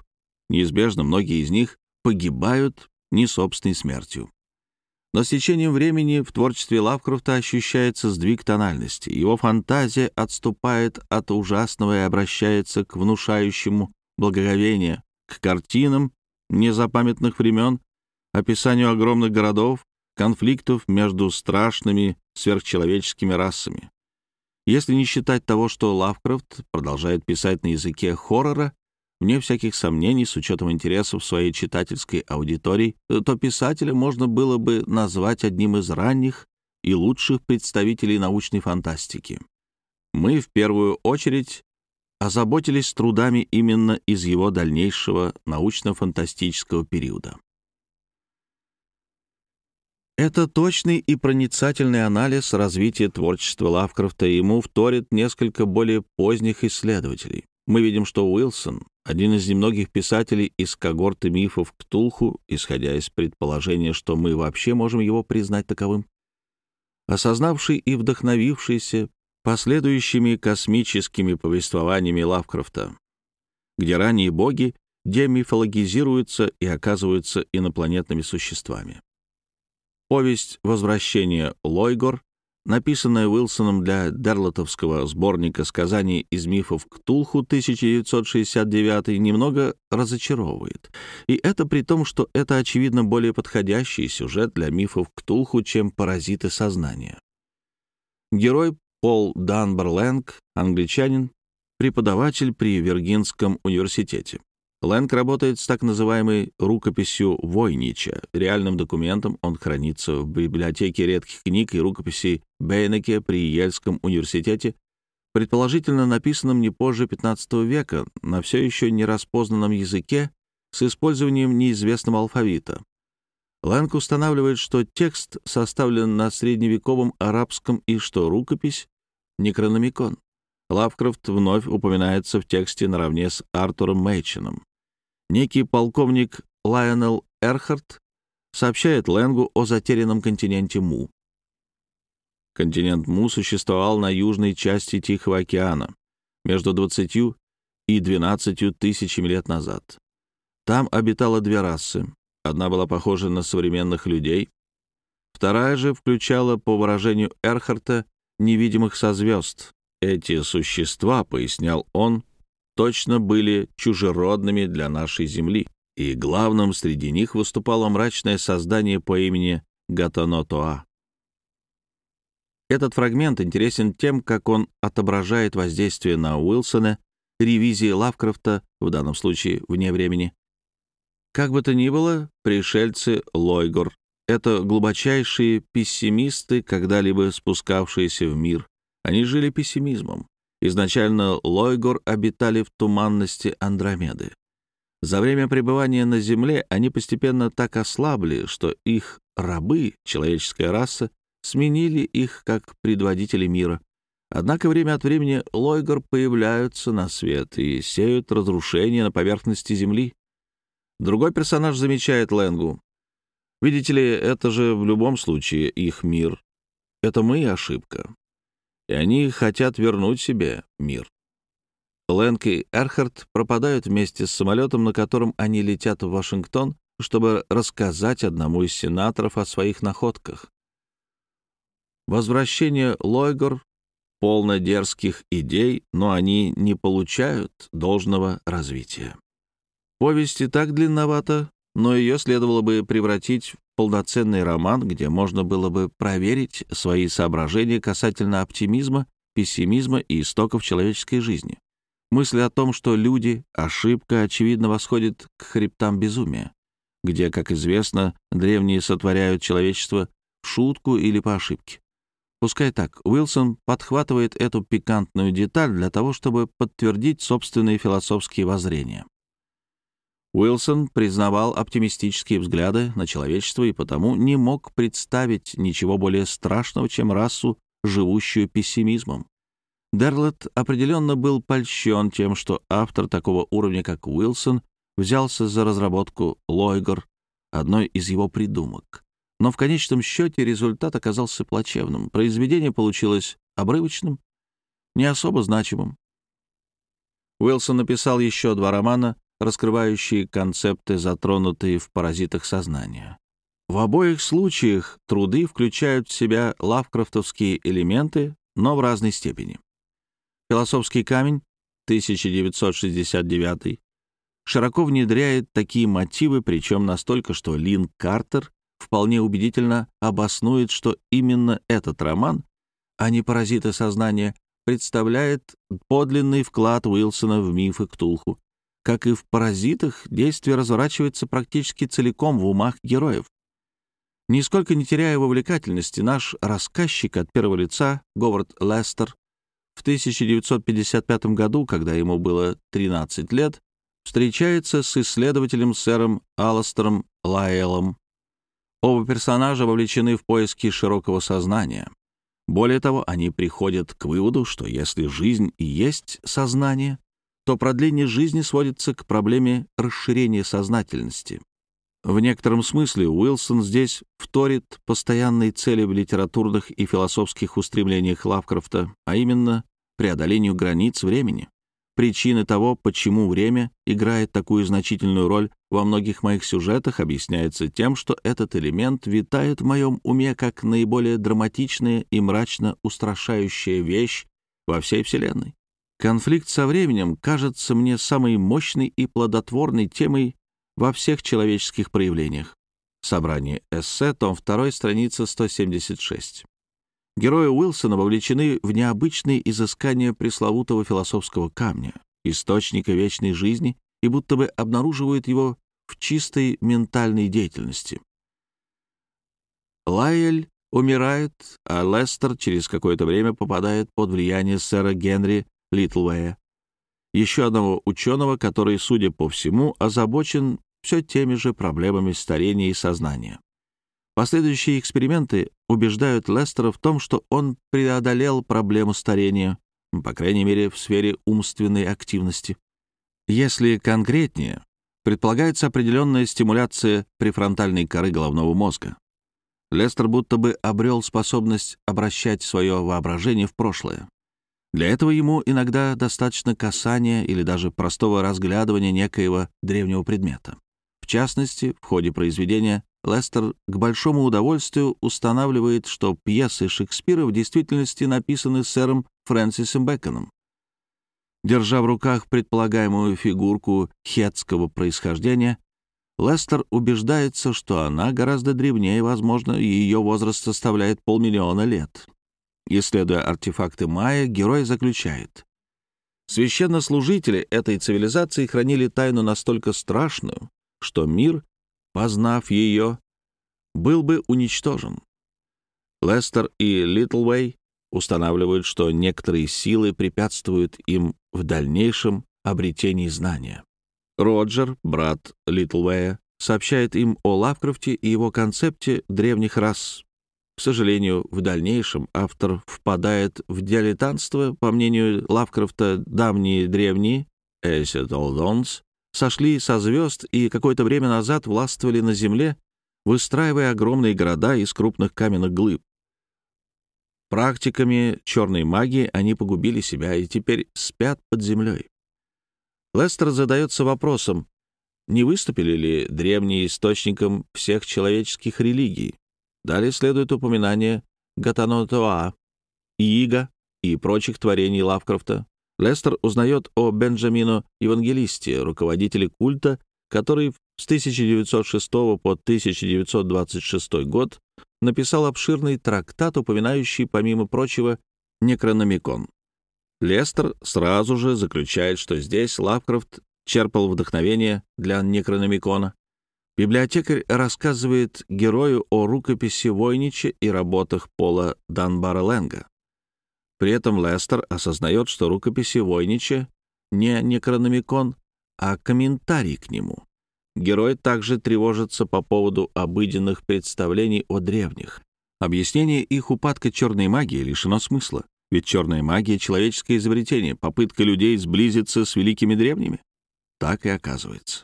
Неизбежно многие из них погибают не собственной смертью. Но с течением времени в творчестве Лавкрафта ощущается сдвиг тональности. Его фантазия отступает от ужасного и обращается к внушающему благоговение, к картинам незапамятных времен, описанию огромных городов, конфликтов между страшными сверхчеловеческими расами. Если не считать того, что Лавкрафт продолжает писать на языке хоррора, вне всяких сомнений, с учетом интересов своей читательской аудитории, то писателя можно было бы назвать одним из ранних и лучших представителей научной фантастики. Мы в первую очередь озаботились трудами именно из его дальнейшего научно-фантастического периода. Это точный и проницательный анализ развития творчества Лавкрафта, и ему вторят несколько более поздних исследователей. Мы видим, что Уилсон — один из немногих писателей из когорты мифов Ктулху, исходя из предположения, что мы вообще можем его признать таковым, осознавший и вдохновившийся последующими космическими повествованиями Лавкрафта, где ранние боги демифологизируются и оказываются инопланетными существами. Повесть «Возвращение Лойгор», написанная Уилсоном для Дерлотовского сборника сказаний из мифов Ктулху тысяча девятьсот шестьдесят девятый, немного разочаровывает. И это при том, что это, очевидно, более подходящий сюжет для мифов Ктулху, чем «Паразиты сознания». Герой Пол Данбор Лэнг, англичанин, преподаватель при Виргинском университете. Лэнг работает с так называемой рукописью Войнича. Реальным документом он хранится в библиотеке редких книг и рукописей Бейнеке при Йельском университете, предположительно написанном не позже пятнадцатого века на все еще нераспознанном языке с использованием неизвестного алфавита. Лэнг устанавливает, что текст составлен на средневековом арабском и что рукопись — Некрономикон. Лавкрафт вновь упоминается в тексте наравне с Артуром Мэйчином. Некий полковник Лайонел Эрхарт сообщает Лэнгу о затерянном континенте Му. Континент Му существовал на южной части Тихого океана между двадцатью и двенадцатью тысячами лет назад. Там обитало две расы. Одна была похожа на современных людей, вторая же включала, по выражению Эрхарта, невидимых созвезд. Эти существа, пояснял он, точно были чужеродными для нашей Земли, и главным среди них выступало мрачное создание по имени Гатанотоа. Этот фрагмент интересен тем, как он отображает воздействие на Уилсона ревизии Лавкрафта, в данном случае вне времени. Как бы то ни было, пришельцы Лойгор — это глубочайшие пессимисты, когда-либо спускавшиеся в мир. Они жили пессимизмом. Изначально Лойгор обитали в туманности Андромеды. За время пребывания на Земле они постепенно так ослабли, что их рабы, человеческая раса, сменили их как предводители мира. Однако время от времени Лойгор появляются на свет и сеют разрушения на поверхности Земли. Другой персонаж замечает Лэнгу: «Видите ли, это же в любом случае их мир. Это мы ошибка. И они хотят вернуть себе мир». Лэнг и Эрхарт пропадают вместе с самолетом, на котором они летят в Вашингтон, чтобы рассказать одному из сенаторов о своих находках. Возвращение Лойгор полно дерзких идей, но они не получают должного развития. Повесть и так длинновата, но ее следовало бы превратить в полноценный роман, где можно было бы проверить свои соображения касательно оптимизма, пессимизма и истоков человеческой жизни. Мысль о том, что люди — ошибка, очевидно восходит к хребтам безумия, где, как известно, древние сотворяют человечество в шутку или по ошибке. Пускай так, Уилсон подхватывает эту пикантную деталь для того, чтобы подтвердить собственные философские воззрения. Уилсон признавал оптимистические взгляды на человечество и потому не мог представить ничего более страшного, чем расу, живущую пессимизмом. Дерлот определенно был польщен тем, что автор такого уровня, как Уилсон, взялся за разработку Лойгор, одной из его придумок. Но в конечном счете результат оказался плачевным. Произведение получилось обрывочным, не особо значимым. Уилсон написал еще два романа раскрывающие концепты, затронутые в «Паразитах сознания». В обоих случаях труды включают в себя лавкрафтовские элементы, но в разной степени. «Философский камень» тысяча девятьсот шестьдесят девятый широко внедряет такие мотивы, причем настолько, что Лин Картер вполне убедительно обоснует, что именно этот роман, а не «Паразиты сознания», представляет подлинный вклад Уилсона в мифы Ктулху. Как и в «Паразитах», действие разворачивается практически целиком в умах героев. Нисколько не теряя в увлекательности, наш рассказчик от первого лица, Говард Лестер, в тысяча девятьсот пятьдесят пятом году, когда ему было тринадцать лет, встречается с исследователем сэром Аластером Лайеллом. Оба персонажа вовлечены в поиски широкого сознания. Более того, они приходят к выводу, что если жизнь и есть сознание, то продление жизни сводится к проблеме расширения сознательности. В некотором смысле Уилсон здесь вторит постоянной цели в литературных и философских устремлениях Лавкрафта, а именно преодолению границ времени. Причины того, почему время играет такую значительную роль во многих моих сюжетах, объясняется тем, что этот элемент витает в моем уме как наиболее драматичная и мрачно устрашающая вещь во всей Вселенной. Конфликт со временем кажется мне самой мощной и плодотворной темой во всех человеческих проявлениях. Собрание эссе, том два, страница сто семьдесят шесть. Герои Уилсона вовлечены в необычные изыскания пресловутого философского камня, источника вечной жизни, и будто бы обнаруживают его в чистой ментальной деятельности. Лайель умирает, а Лестер через какое-то время попадает под влияние сэра Генри Литлвэя, еще одного ученого, который, судя по всему, озабочен все теми же проблемами старения и сознания. Последующие эксперименты убеждают Лестера в том, что он преодолел проблему старения, по крайней мере, в сфере умственной активности. Если конкретнее, предполагается определенная стимуляция префронтальной коры головного мозга. Лестер будто бы обрел способность обращать свое воображение в прошлое. Для этого ему иногда достаточно касания или даже простого разглядывания некоего древнего предмета. В частности, в ходе произведения Лестер к большому удовольствию устанавливает, что пьесы Шекспира в действительности написаны сэром Фрэнсисом Бэконом. Держа в руках предполагаемую фигурку хеттского происхождения, Лестер убеждается, что она гораздо древнее, возможно, и ее возраст составляет полмиллиона лет. Исследуя артефакты майя, герой заключает: священнослужители этой цивилизации хранили тайну настолько страшную, что мир, познав ее, был бы уничтожен. Лестер и Литлвей устанавливают, что некоторые силы препятствуют им в дальнейшем обретении знания. Роджер, брат Литлвея, сообщает им о Лавкрафте и его концепте древних рас. К сожалению, в дальнейшем автор впадает в дилетантство. По мнению Лавкрафта, давние древние, Ancient Oldons, сошли со звезд и какое-то время назад властвовали на Земле, выстраивая огромные города из крупных каменных глыб. Практиками черной магии они погубили себя и теперь спят под землей. Лестер задается вопросом, не выступили ли древние источником всех человеческих религий. Далее следует упоминание Гатанотоа, Иига и прочих творений Лавкрафта. Лестер узнает о Бенджамино Евангелисте, руководителе культа, который с тысяча девятьсот шестого по тысяча девятьсот двадцать шестой год написал обширный трактат, упоминающий, помимо прочего, Некрономикон. Лестер сразу же заключает, что здесь Лавкрафт черпал вдохновение для Некрономикона. Библиотекарь рассказывает герою о рукописи Войнича и работах Пола Данбара Лэнга. При этом Лестер осознает, что рукописи Войнича не Некрономикон, а комментарий к нему. Герой также тревожится по поводу обыденных представлений о древних. Объяснение их упадка черной магии лишено смысла, ведь черная магия — человеческое изобретение, попытка людей сблизиться с великими древними. Так и оказывается.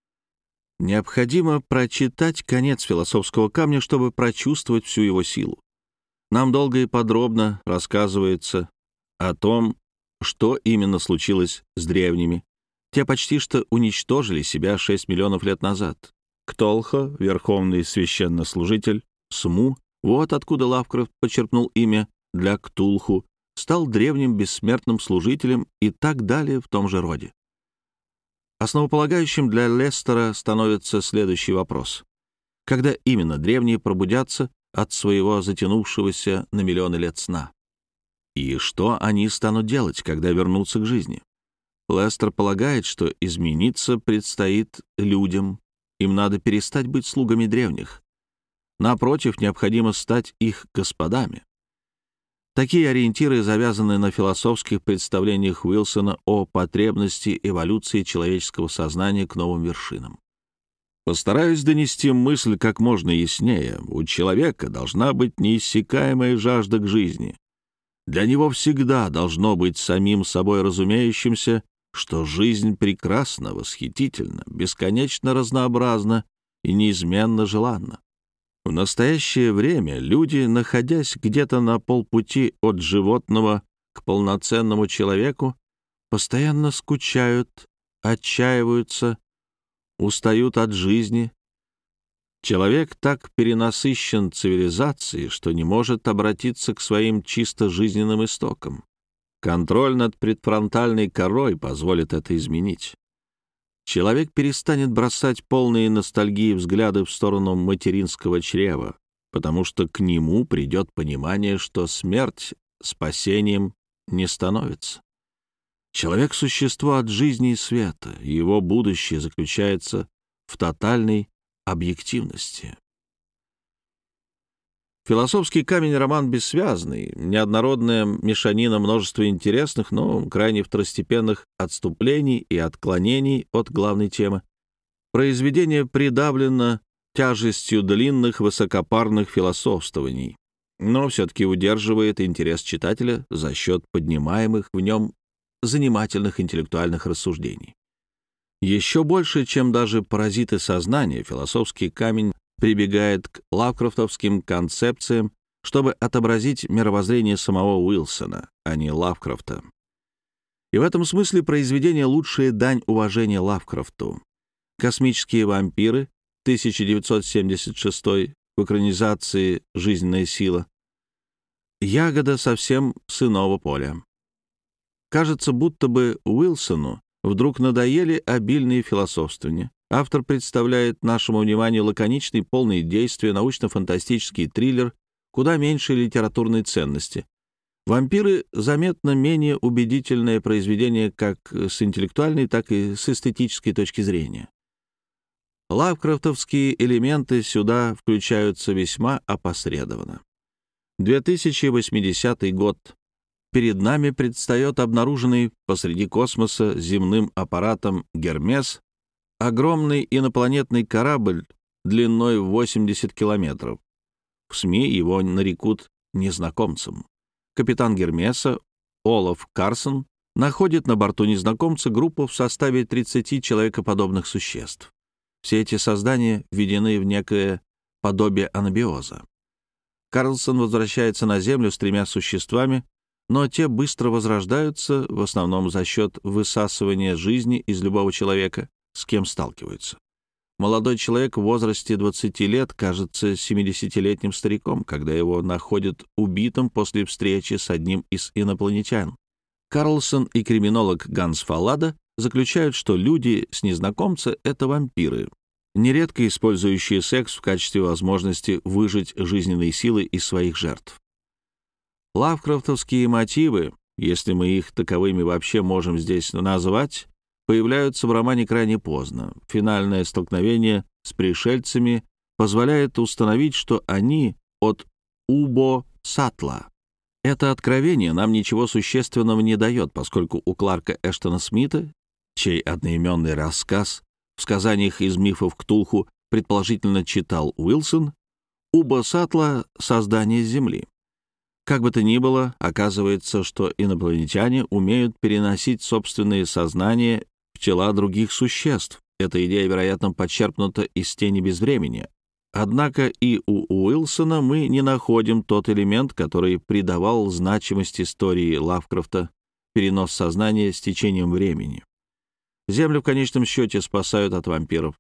Необходимо прочитать конец «Философского камня», чтобы прочувствовать всю его силу. Нам долго и подробно рассказывается о том, что именно случилось с древними, Те почти что уничтожили себя шесть миллионов лет назад. Ктолхо, верховный священнослужитель, Сму, вот откуда Лавкрафт почерпнул имя для Ктулху, стал древним бессмертным служителем и так далее в том же роде. Основополагающим для Лестера становится следующий вопрос. Когда именно древние пробудятся от своего затянувшегося на миллионы лет сна? И что они станут делать, когда вернутся к жизни? Лестер полагает, что измениться предстоит людям. Им надо перестать быть слугами древних. Напротив, необходимо стать их господами. Такие ориентиры завязаны на философских представлениях Уилсона о потребности эволюции человеческого сознания к новым вершинам. Постараюсь донести мысль как можно яснее. У человека должна быть неиссякаемая жажда к жизни. Для него всегда должно быть самим собой разумеющимся, что жизнь прекрасна, восхитительна, бесконечно разнообразна и неизменно желанна. В настоящее время люди, находясь где-то на полпути от животного к полноценному человеку, постоянно скучают, отчаиваются, устают от жизни. Человек так перенасыщен цивилизацией, что не может обратиться к своим чисто жизненным истокам. Контроль над предфронтальной корой позволит это изменить. Человек перестанет бросать полные ностальгии взгляды в сторону материнского чрева, потому что к нему придет понимание, что смерть спасением не становится. Человек — существо от жизни и света, и его будущее заключается в тотальной объективности. Философский камень — роман бессвязный, неоднородная мешанина множества интересных, но крайне второстепенных отступлений и отклонений от главной темы. Произведение придавлено тяжестью длинных высокопарных философствований, но все-таки удерживает интерес читателя за счет поднимаемых в нем занимательных интеллектуальных рассуждений. Еще больше, чем даже «Паразиты сознания», философский камень прибегает к лавкрафтовским концепциям, чтобы отобразить мировоззрение самого Уилсона, а не Лавкрафта. И в этом смысле произведение — лучшая дань уважения Лавкрафту. «Космические вампиры» тысяча девятьсот семьдесят шестой в экранизации «Жизненная сила». «Ягода совсем с иного поля». Кажется, будто бы Уилсону вдруг надоели обильные философствования. Автор представляет нашему вниманию лаконичный, полный действия научно-фантастический триллер куда меньшей литературной ценности. «Вампиры» — заметно менее убедительное произведение как с интеллектуальной, так и с эстетической точки зрения. Лавкрафтовские элементы сюда включаются весьма опосредованно. две тысячи восьмидесятый год. Перед нами предстает обнаруженный посреди космоса земным аппаратом «Гермес» огромный инопланетный корабль длиной в восемьдесят километров. В СМИ его нарекут незнакомцем. Капитан Гермеса Олаф Карсон находит на борту незнакомца группу в составе тридцати человекоподобных существ. Все эти создания введены в некое подобие анабиоза. Карлсон возвращается на Землю с тремя существами, но те быстро возрождаются, в основном за счет высасывания жизни из любого человека, с кем сталкиваются. Молодой человек в возрасте двадцати лет кажется семидесятилетним стариком, когда его находят убитым после встречи с одним из инопланетян. Карлсон и криминолог Ганс Фаллада заключают, что люди с незнакомца — это вампиры, нередко использующие секс в качестве возможности выжать жизненные силы из своих жертв. Лавкрафтовские мотивы, если мы их таковыми вообще можем здесь назвать, появляются в романе крайне поздно. Финальное столкновение с пришельцами позволяет установить, что они от Убо-Сатла. Это откровение нам ничего существенного не дает, поскольку у Кларка Эштона Смита, чей одноименный рассказ в сказаниях из мифов Ктулху предположительно читал Уилсон, Убо-Сатла — создание Земли. Как бы то ни было, оказывается, что инопланетяне умеют переносить собственные сознания в тела других существ. Эта идея, вероятно, подчерпнута из «Тени безвремени». Однако и у Уилсона мы не находим тот элемент, который придавал значимость истории Лавкрафта — перенос сознания с течением времени. Землю в конечном счете спасают от вампиров.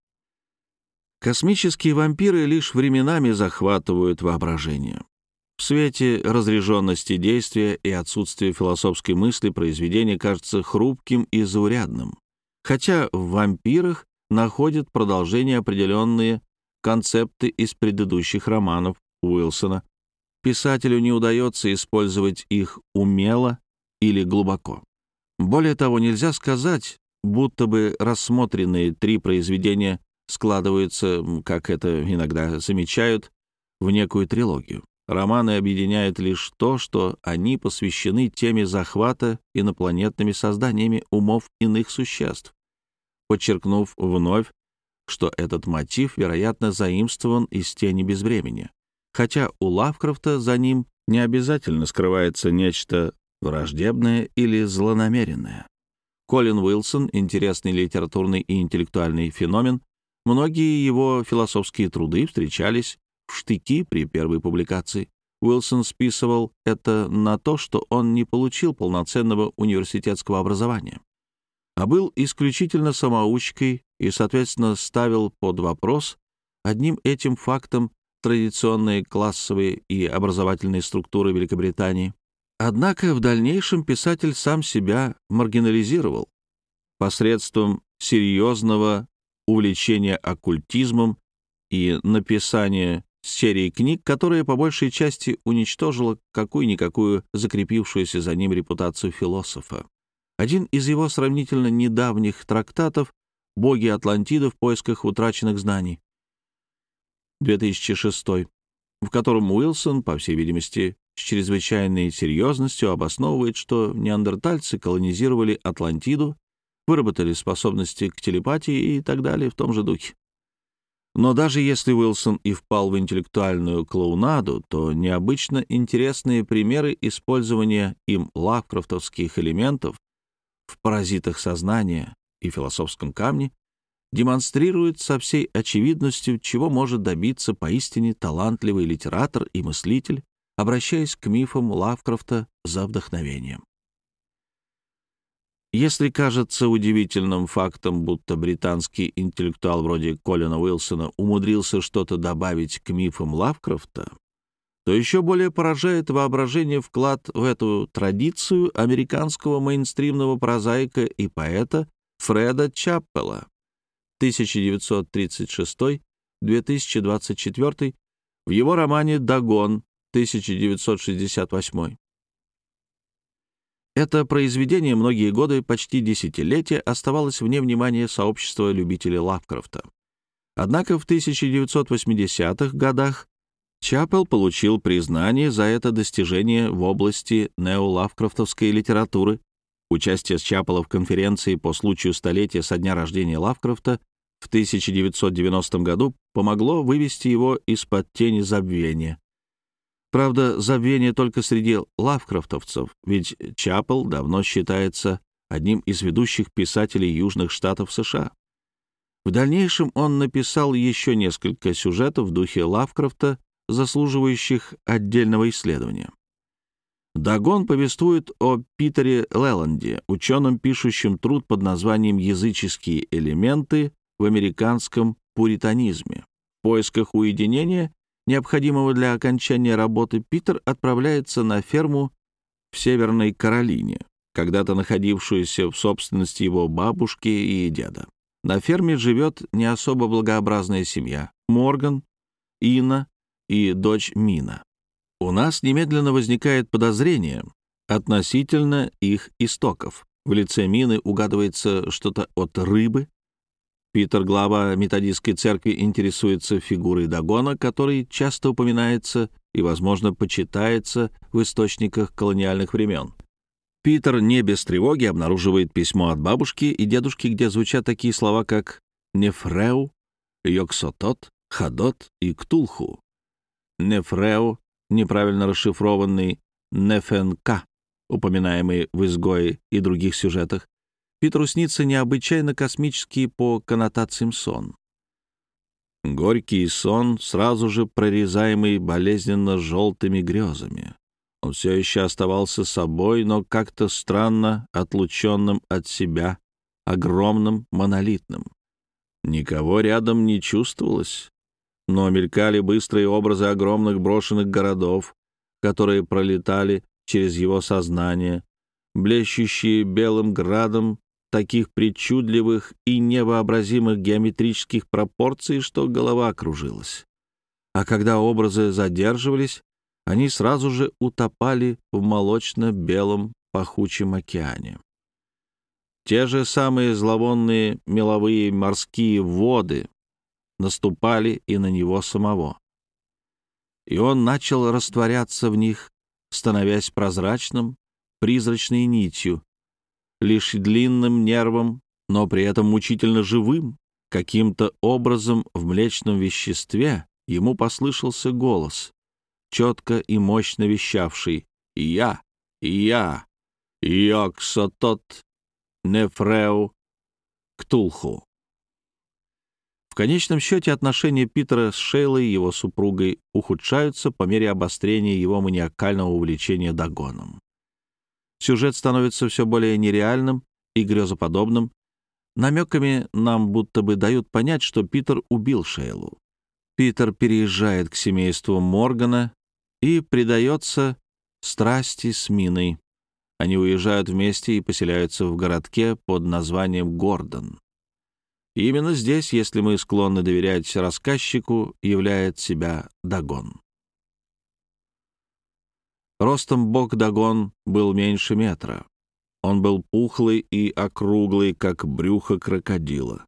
Космические вампиры лишь временами захватывают воображение. В свете разряженности действия и отсутствия философской мысли произведение кажется хрупким и заурядным. Хотя в вампирах находят продолжение определенные концепты из предыдущих романов Уилсона. Писателю не удается использовать их умело или глубоко. Более того, нельзя сказать, будто бы рассмотренные три произведения складываются, как это иногда замечают, в некую трилогию. Романы объединяют лишь то, что они посвящены теме захвата инопланетными созданиями умов иных существ, подчеркнув вновь, что этот мотив, вероятно, заимствован из «Тени безвремени», хотя у Лавкрафта за ним не обязательно скрывается нечто враждебное или злонамеренное. Колин Уилсон — интересный литературный и интеллектуальный феномен. Многие его философские труды встречались в штыки при первой публикации. Уилсон списывал это на то, что он не получил полноценного университетского образования, а был исключительно самоучкой и, соответственно, ставил под вопрос одним этим фактом традиционные классовые и образовательные структуры Великобритании. Однако в дальнейшем писатель сам себя маргинализировал посредством серьезного увлечения оккультизмом и написания серии книг, которая по большей части уничтожила какую-никакую закрепившуюся за ним репутацию философа. Один из его сравнительно недавних трактатов «Боги Атлантиды в поисках утраченных знаний» две тысячи шестой, в котором Уилсон, по всей видимости, с чрезвычайной серьезностью обосновывает, что неандертальцы колонизировали Атлантиду, выработали способности к телепатии и так далее в том же духе. Но даже если Уилсон и впал в интеллектуальную клоунаду, то необычно интересные примеры использования им лавкрафтовских элементов в «Паразитах сознания» и «Философском камне» демонстрируют со всей очевидностью, чего может добиться поистине талантливый литератор и мыслитель, обращаясь к мифам Лавкрафта за вдохновением. Если кажется удивительным фактом, будто британский интеллектуал вроде Колина Уилсона умудрился что-то добавить к мифам Лавкрафта, то еще более поражает воображение вклад в эту традицию американского мейнстримного прозаика и поэта Фреда Чаппелла тысяча девятьсот тридцать шестой — две тысячи двадцать четвёртый в его романе «Дагон» тысяча девятьсот шестьдесят восьмой. Это произведение многие годы, почти десятилетия, оставалось вне внимания сообщества любителей Лавкрафта. Однако в тысяча девятьсот восьмидесятых годах Чаппелл получил признание за это достижение в области неолавкрафтовской литературы. Участие Чаппелла в конференции по случаю столетия со дня рождения Лавкрафта в тысяча девятьсот девяностом году помогло вывести его из-под тени забвения. Правда, забвение только среди лавкрафтовцев, ведь Чаппелл давно считается одним из ведущих писателей Южных Штатов США. В дальнейшем он написал еще несколько сюжетов в духе Лавкрафта, заслуживающих отдельного исследования. «Дагон» повествует о Питере Леланде, ученом, пишущем труд под названием «Языческие элементы в американском пуританизме». В поисках уединения, необходимого для окончания работы, Питер отправляется на ферму в Северной Каролине, когда-то находившуюся в собственности его бабушки и деда. На ферме живет не особо благообразная семья — Морган, Инна и дочь Мина. У нас немедленно возникает подозрение относительно их истоков. В лице Мины угадывается что-то от рыбы. Питер, глава методистской церкви, интересуется фигурой Дагона, который часто упоминается и, возможно, почитается в источниках колониальных времен. Питер не без тревоги обнаруживает письмо от бабушки и дедушки, где звучат такие слова, как «Нефреу», «Йоксотот», «Хадот» и «Ктулху». «Нефреу», неправильно расшифрованный «Нефенка», упоминаемый в «Изгое» и других сюжетах, Питеру снится необычайно космический по коннотациям сон. Горький сон, сразу же прорезаемый болезненно-желтыми грезами. Он все еще оставался собой, но как-то странно отлученным от себя, огромным, монолитным. Никого рядом не чувствовалось, но мелькали быстрые образы огромных брошенных городов, которые пролетали через его сознание, блещущие белым градом таких причудливых и невообразимых геометрических пропорций, что голова кружилась. А когда образы задерживались, они сразу же утопали в молочно-белом пахучем океане. Те же самые зловонные меловые морские воды наступали и на него самого. И он начал растворяться в них, становясь прозрачным, призрачной нитью, лишь длинным нервом, но при этом мучительно живым. Каким-то образом в млечном веществе ему послышался голос, четко и мощно вещавший: «Я, я, Йоксотот Нефреу Ктулху». В конечном счете отношения Питера с Шейлой, его супругой, ухудшаются по мере обострения его маниакального увлечения Дагоном. Сюжет становится все более нереальным и грезоподобным. Намеками нам будто бы дают понять, что Питер убил Шейлу. Питер переезжает к семейству Моргана и предается страсти с Миной. Они уезжают вместе и поселяются в городке под названием Гордон. И именно здесь, если мы склонны доверять рассказчику, являет себя Дагон. Ростом бог Дагон был меньше метра. Он был пухлый и округлый, как брюхо крокодила.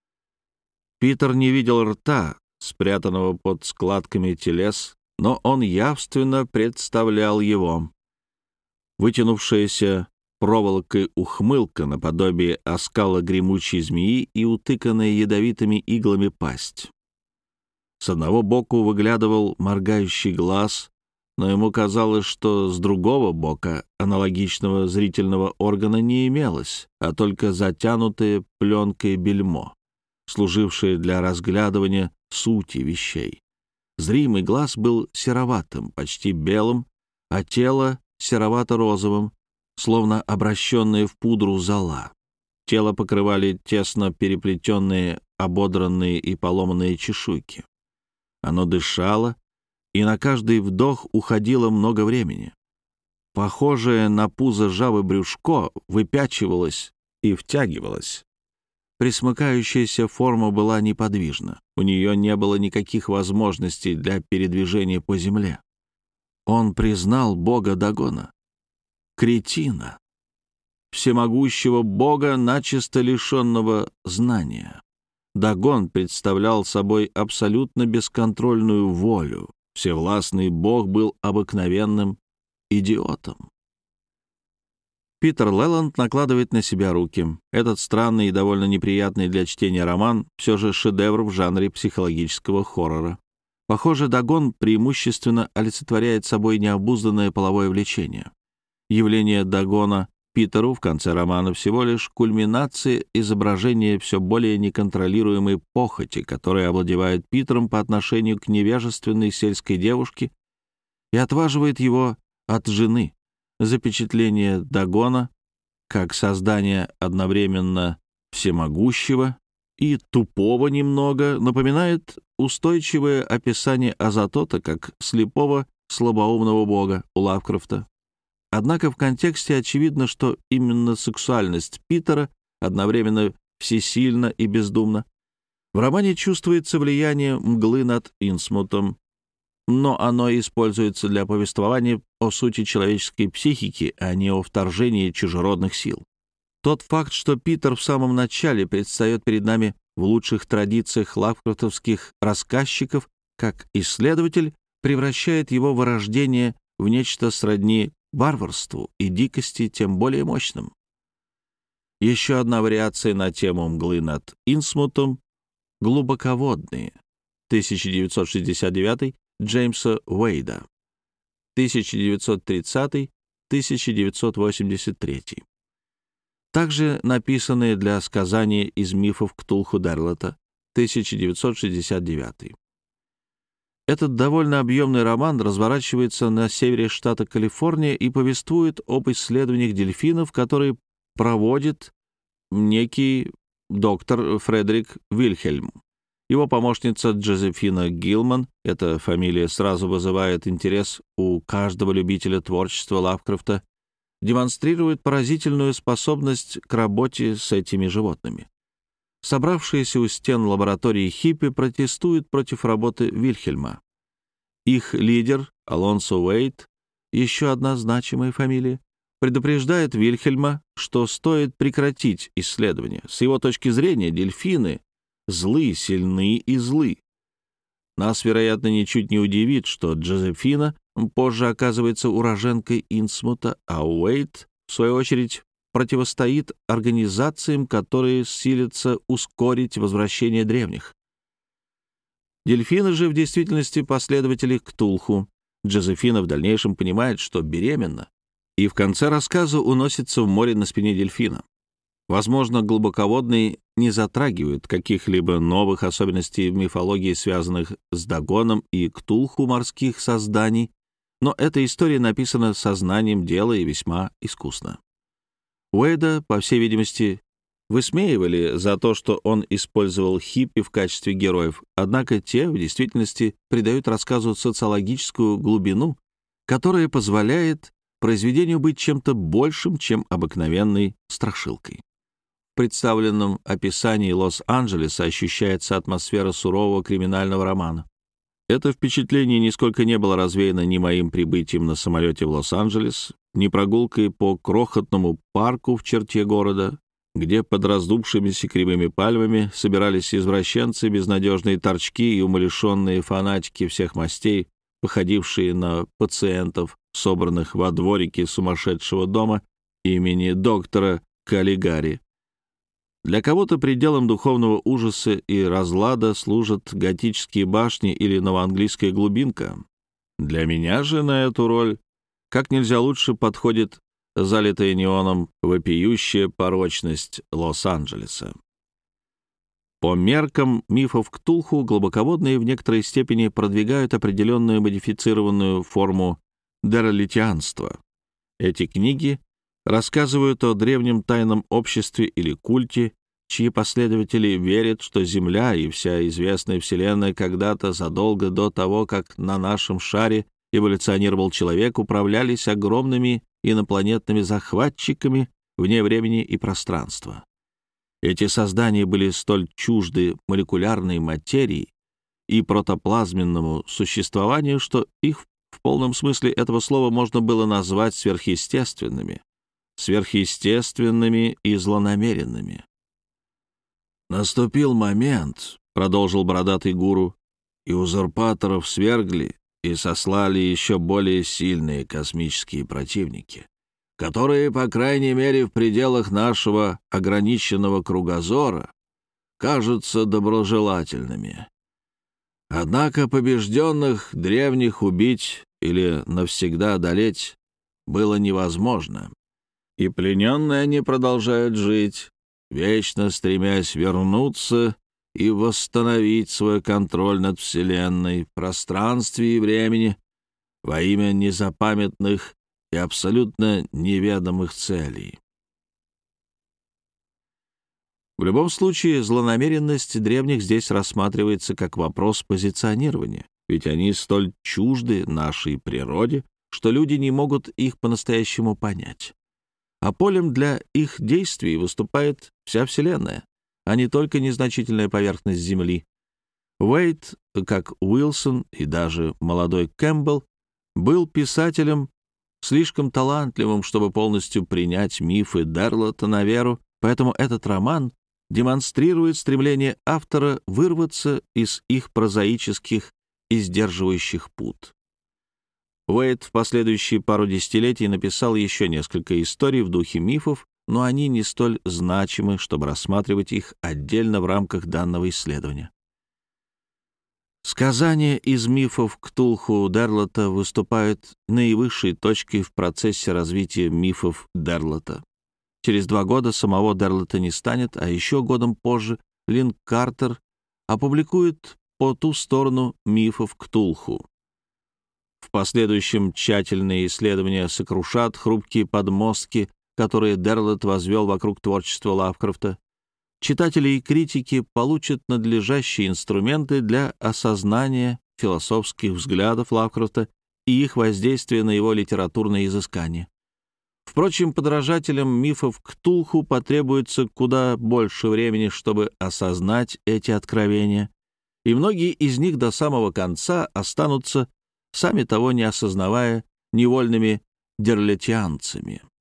Питер не видел рта, спрятанного под складками телес, но он явственно представлял его. Вытянувшаяся проволокой ухмылка наподобие оскала гремучей змеи и утыканная ядовитыми иглами пасть. С одного боку выглядывал моргающий глаз, но ему казалось, что с другого бока аналогичного зрительного органа не имелось, а только затянутое пленкой бельмо, служившее для разглядывания сути вещей. Зримый глаз был сероватым, почти белым, а тело — серовато-розовым, словно обращенные в пудру зола. Тело покрывали тесно переплетенные, ободранные и поломанные чешуйки. Оно дышало, и на каждый вдох уходило много времени. Похожее на пузо жабы брюшко выпячивалось и втягивалось. Пресмыкающаяся форма была неподвижна. У нее не было никаких возможностей для передвижения по земле. Он признал бога Дагона. Кретина. Всемогущего бога, начисто лишенного знания. Дагон представлял собой абсолютно бесконтрольную волю. Всевластный бог был обыкновенным идиотом. Питер Леланд накладывает на себя руки. Этот странный и довольно неприятный для чтения роман все же шедевр в жанре психологического хоррора. Похоже, Дагон преимущественно олицетворяет собой необузданное половое влечение. Явление Дагона Питеру в конце романа всего лишь кульминация изображения все более неконтролируемой похоти, которая овладевает Питером по отношению к невежественной сельской девушке и отваживает его от жены. Запечатление Дагона как создания одновременно всемогущего и тупого немного напоминает устойчивое описание Азатота как слепого слабоумного бога у Лавкрафта. Однако в контексте очевидно, что именно сексуальность Питера одновременно всесильна и бездумна. В романе чувствуется влияние мглы над Инсмутом, но оно используется для повествования о сути человеческой психики, а не о вторжении чужеродных сил. Тот факт, что Питер в самом начале предстает перед нами в лучших традициях лавкрафтовских рассказчиков как исследователь, превращает его вырождение в нечто сродни варварству и дикости тем более мощным. Еще одна вариация на тему мглы над Инсмутом — глубоководные, тысяча девятьсот шестьдесят девятый, Джеймса Уэйда, тысяча девятьсот тридцатый — тысяча девятьсот восемьдесят третий. Также написанные для сказания из мифов Ктулху-Дерлета, тысяча девятьсот шестьдесят девятый. Этот довольно объемный роман разворачивается на севере штата Калифорния и повествует об исследованиях дельфинов, которые проводит некий доктор Фредерик Вильхельм. Его помощница Джозефина Гилман, эта фамилия сразу вызывает интерес у каждого любителя творчества Лавкрафта, демонстрирует поразительную способность к работе с этими животными. Собравшиеся у стен лаборатории хиппи протестуют против работы Вильхельма. Их лидер, Алонсо Уэйт, еще одна значимая фамилия, предупреждает Вильхельма, что стоит прекратить исследования. С его точки зрения, дельфины злы, сильны и злы. Нас, вероятно, ничуть не удивит, что Джозефина позже оказывается уроженкой Инсмута, а Уэйт, в свою очередь, противостоит организациям, которые силятся ускорить возвращение древних. Дельфины же в действительности последователи Ктулху. Джозефина в дальнейшем понимает, что беременна, и в конце рассказа уносится в море на спине дельфина. Возможно, глубоководные не затрагивают каких-либо новых особенностей в мифологии, связанных с Дагоном и Ктулху морских созданий, но эта история написана сознанием дела и весьма искусно. Уэйда, по всей видимости, высмеивали за то, что он использовал хиппи в качестве героев, однако те в действительности придают рассказу социологическую глубину, которая позволяет произведению быть чем-то большим, чем обыкновенной страшилкой. В представленном описании Лос-Анджелеса ощущается атмосфера сурового криминального романа. Это впечатление нисколько не было развеяно ни моим прибытием на самолете в Лос-Анджелес, ни прогулкой по крохотному парку в черте города, где под раздувшимися кривыми пальмами собирались извращенцы, безнадежные торчки и умалишенные фанатики всех мастей, походившие на пациентов, собранных во дворике сумасшедшего дома имени доктора Каллигари. Для кого-то пределом духовного ужаса и разлада служат готические башни или новоанглийская глубинка. Для меня же на эту роль как нельзя лучше подходит залитая неоном вопиющая порочность Лос-Анджелеса. По меркам мифов Ктулху глубоководные в некоторой степени продвигают определенную модифицированную форму деролитианства. Эти книги рассказывают о древнем тайном обществе или культе, чьи последователи верят, что Земля и вся известная Вселенная когда-то задолго до того, как на нашем шаре эволюционировал человек, управлялись огромными инопланетными захватчиками вне времени и пространства. Эти создания были столь чужды молекулярной материи и протоплазменному существованию, что их в полном смысле этого слова можно было назвать сверхъестественными, сверхъестественными и злонамеренными. «Наступил момент, — продолжил бородатый гуру, — и узурпаторов свергли и сослали еще более сильные космические противники, которые, по крайней мере, в пределах нашего ограниченного кругозора, кажутся доброжелательными. Однако побежденных древних убить или навсегда одолеть было невозможно, и плененные они продолжают жить, вечно стремясь вернуться и восстановить свой контроль над Вселенной в пространстве и времени во имя незапамятных и абсолютно неведомых целей. В любом случае, злонамеренность древних здесь рассматривается как вопрос позиционирования, ведь они столь чужды нашей природе, что люди не могут их по-настоящему понять. А полем для их действий выступает вся Вселенная, а не только незначительная поверхность Земли. Уэйт, как Уилсон и даже молодой Кэмпбелл, был писателем, слишком талантливым, чтобы полностью принять мифы Дерлота на веру, поэтому этот роман демонстрирует стремление автора вырваться из их прозаических и сдерживающих пут. Уэйт в последующие пару десятилетий написал еще несколько историй в духе мифов, но они не столь значимы, чтобы рассматривать их отдельно в рамках данного исследования. Сказания из мифов Ктулху Дерлота выступают наивысшей точкой в процессе развития мифов Дерлота. Через два года самого Дерлота не станет, а еще годом позже Лин Картер опубликует «По ту сторону мифов Ктулху». В последующем тщательные исследования сокрушат хрупкие подмостки, которые Дерлет возвел вокруг творчества Лавкрафта, читатели и критики получат надлежащие инструменты для осознания философских взглядов Лавкрафта и их воздействия на его литературные изыскания. Впрочем, подражателям мифов Ктулху потребуется куда больше времени, чтобы осознать эти откровения, и многие из них до самого конца останутся, сами того не осознавая, невольными дерлетианцами.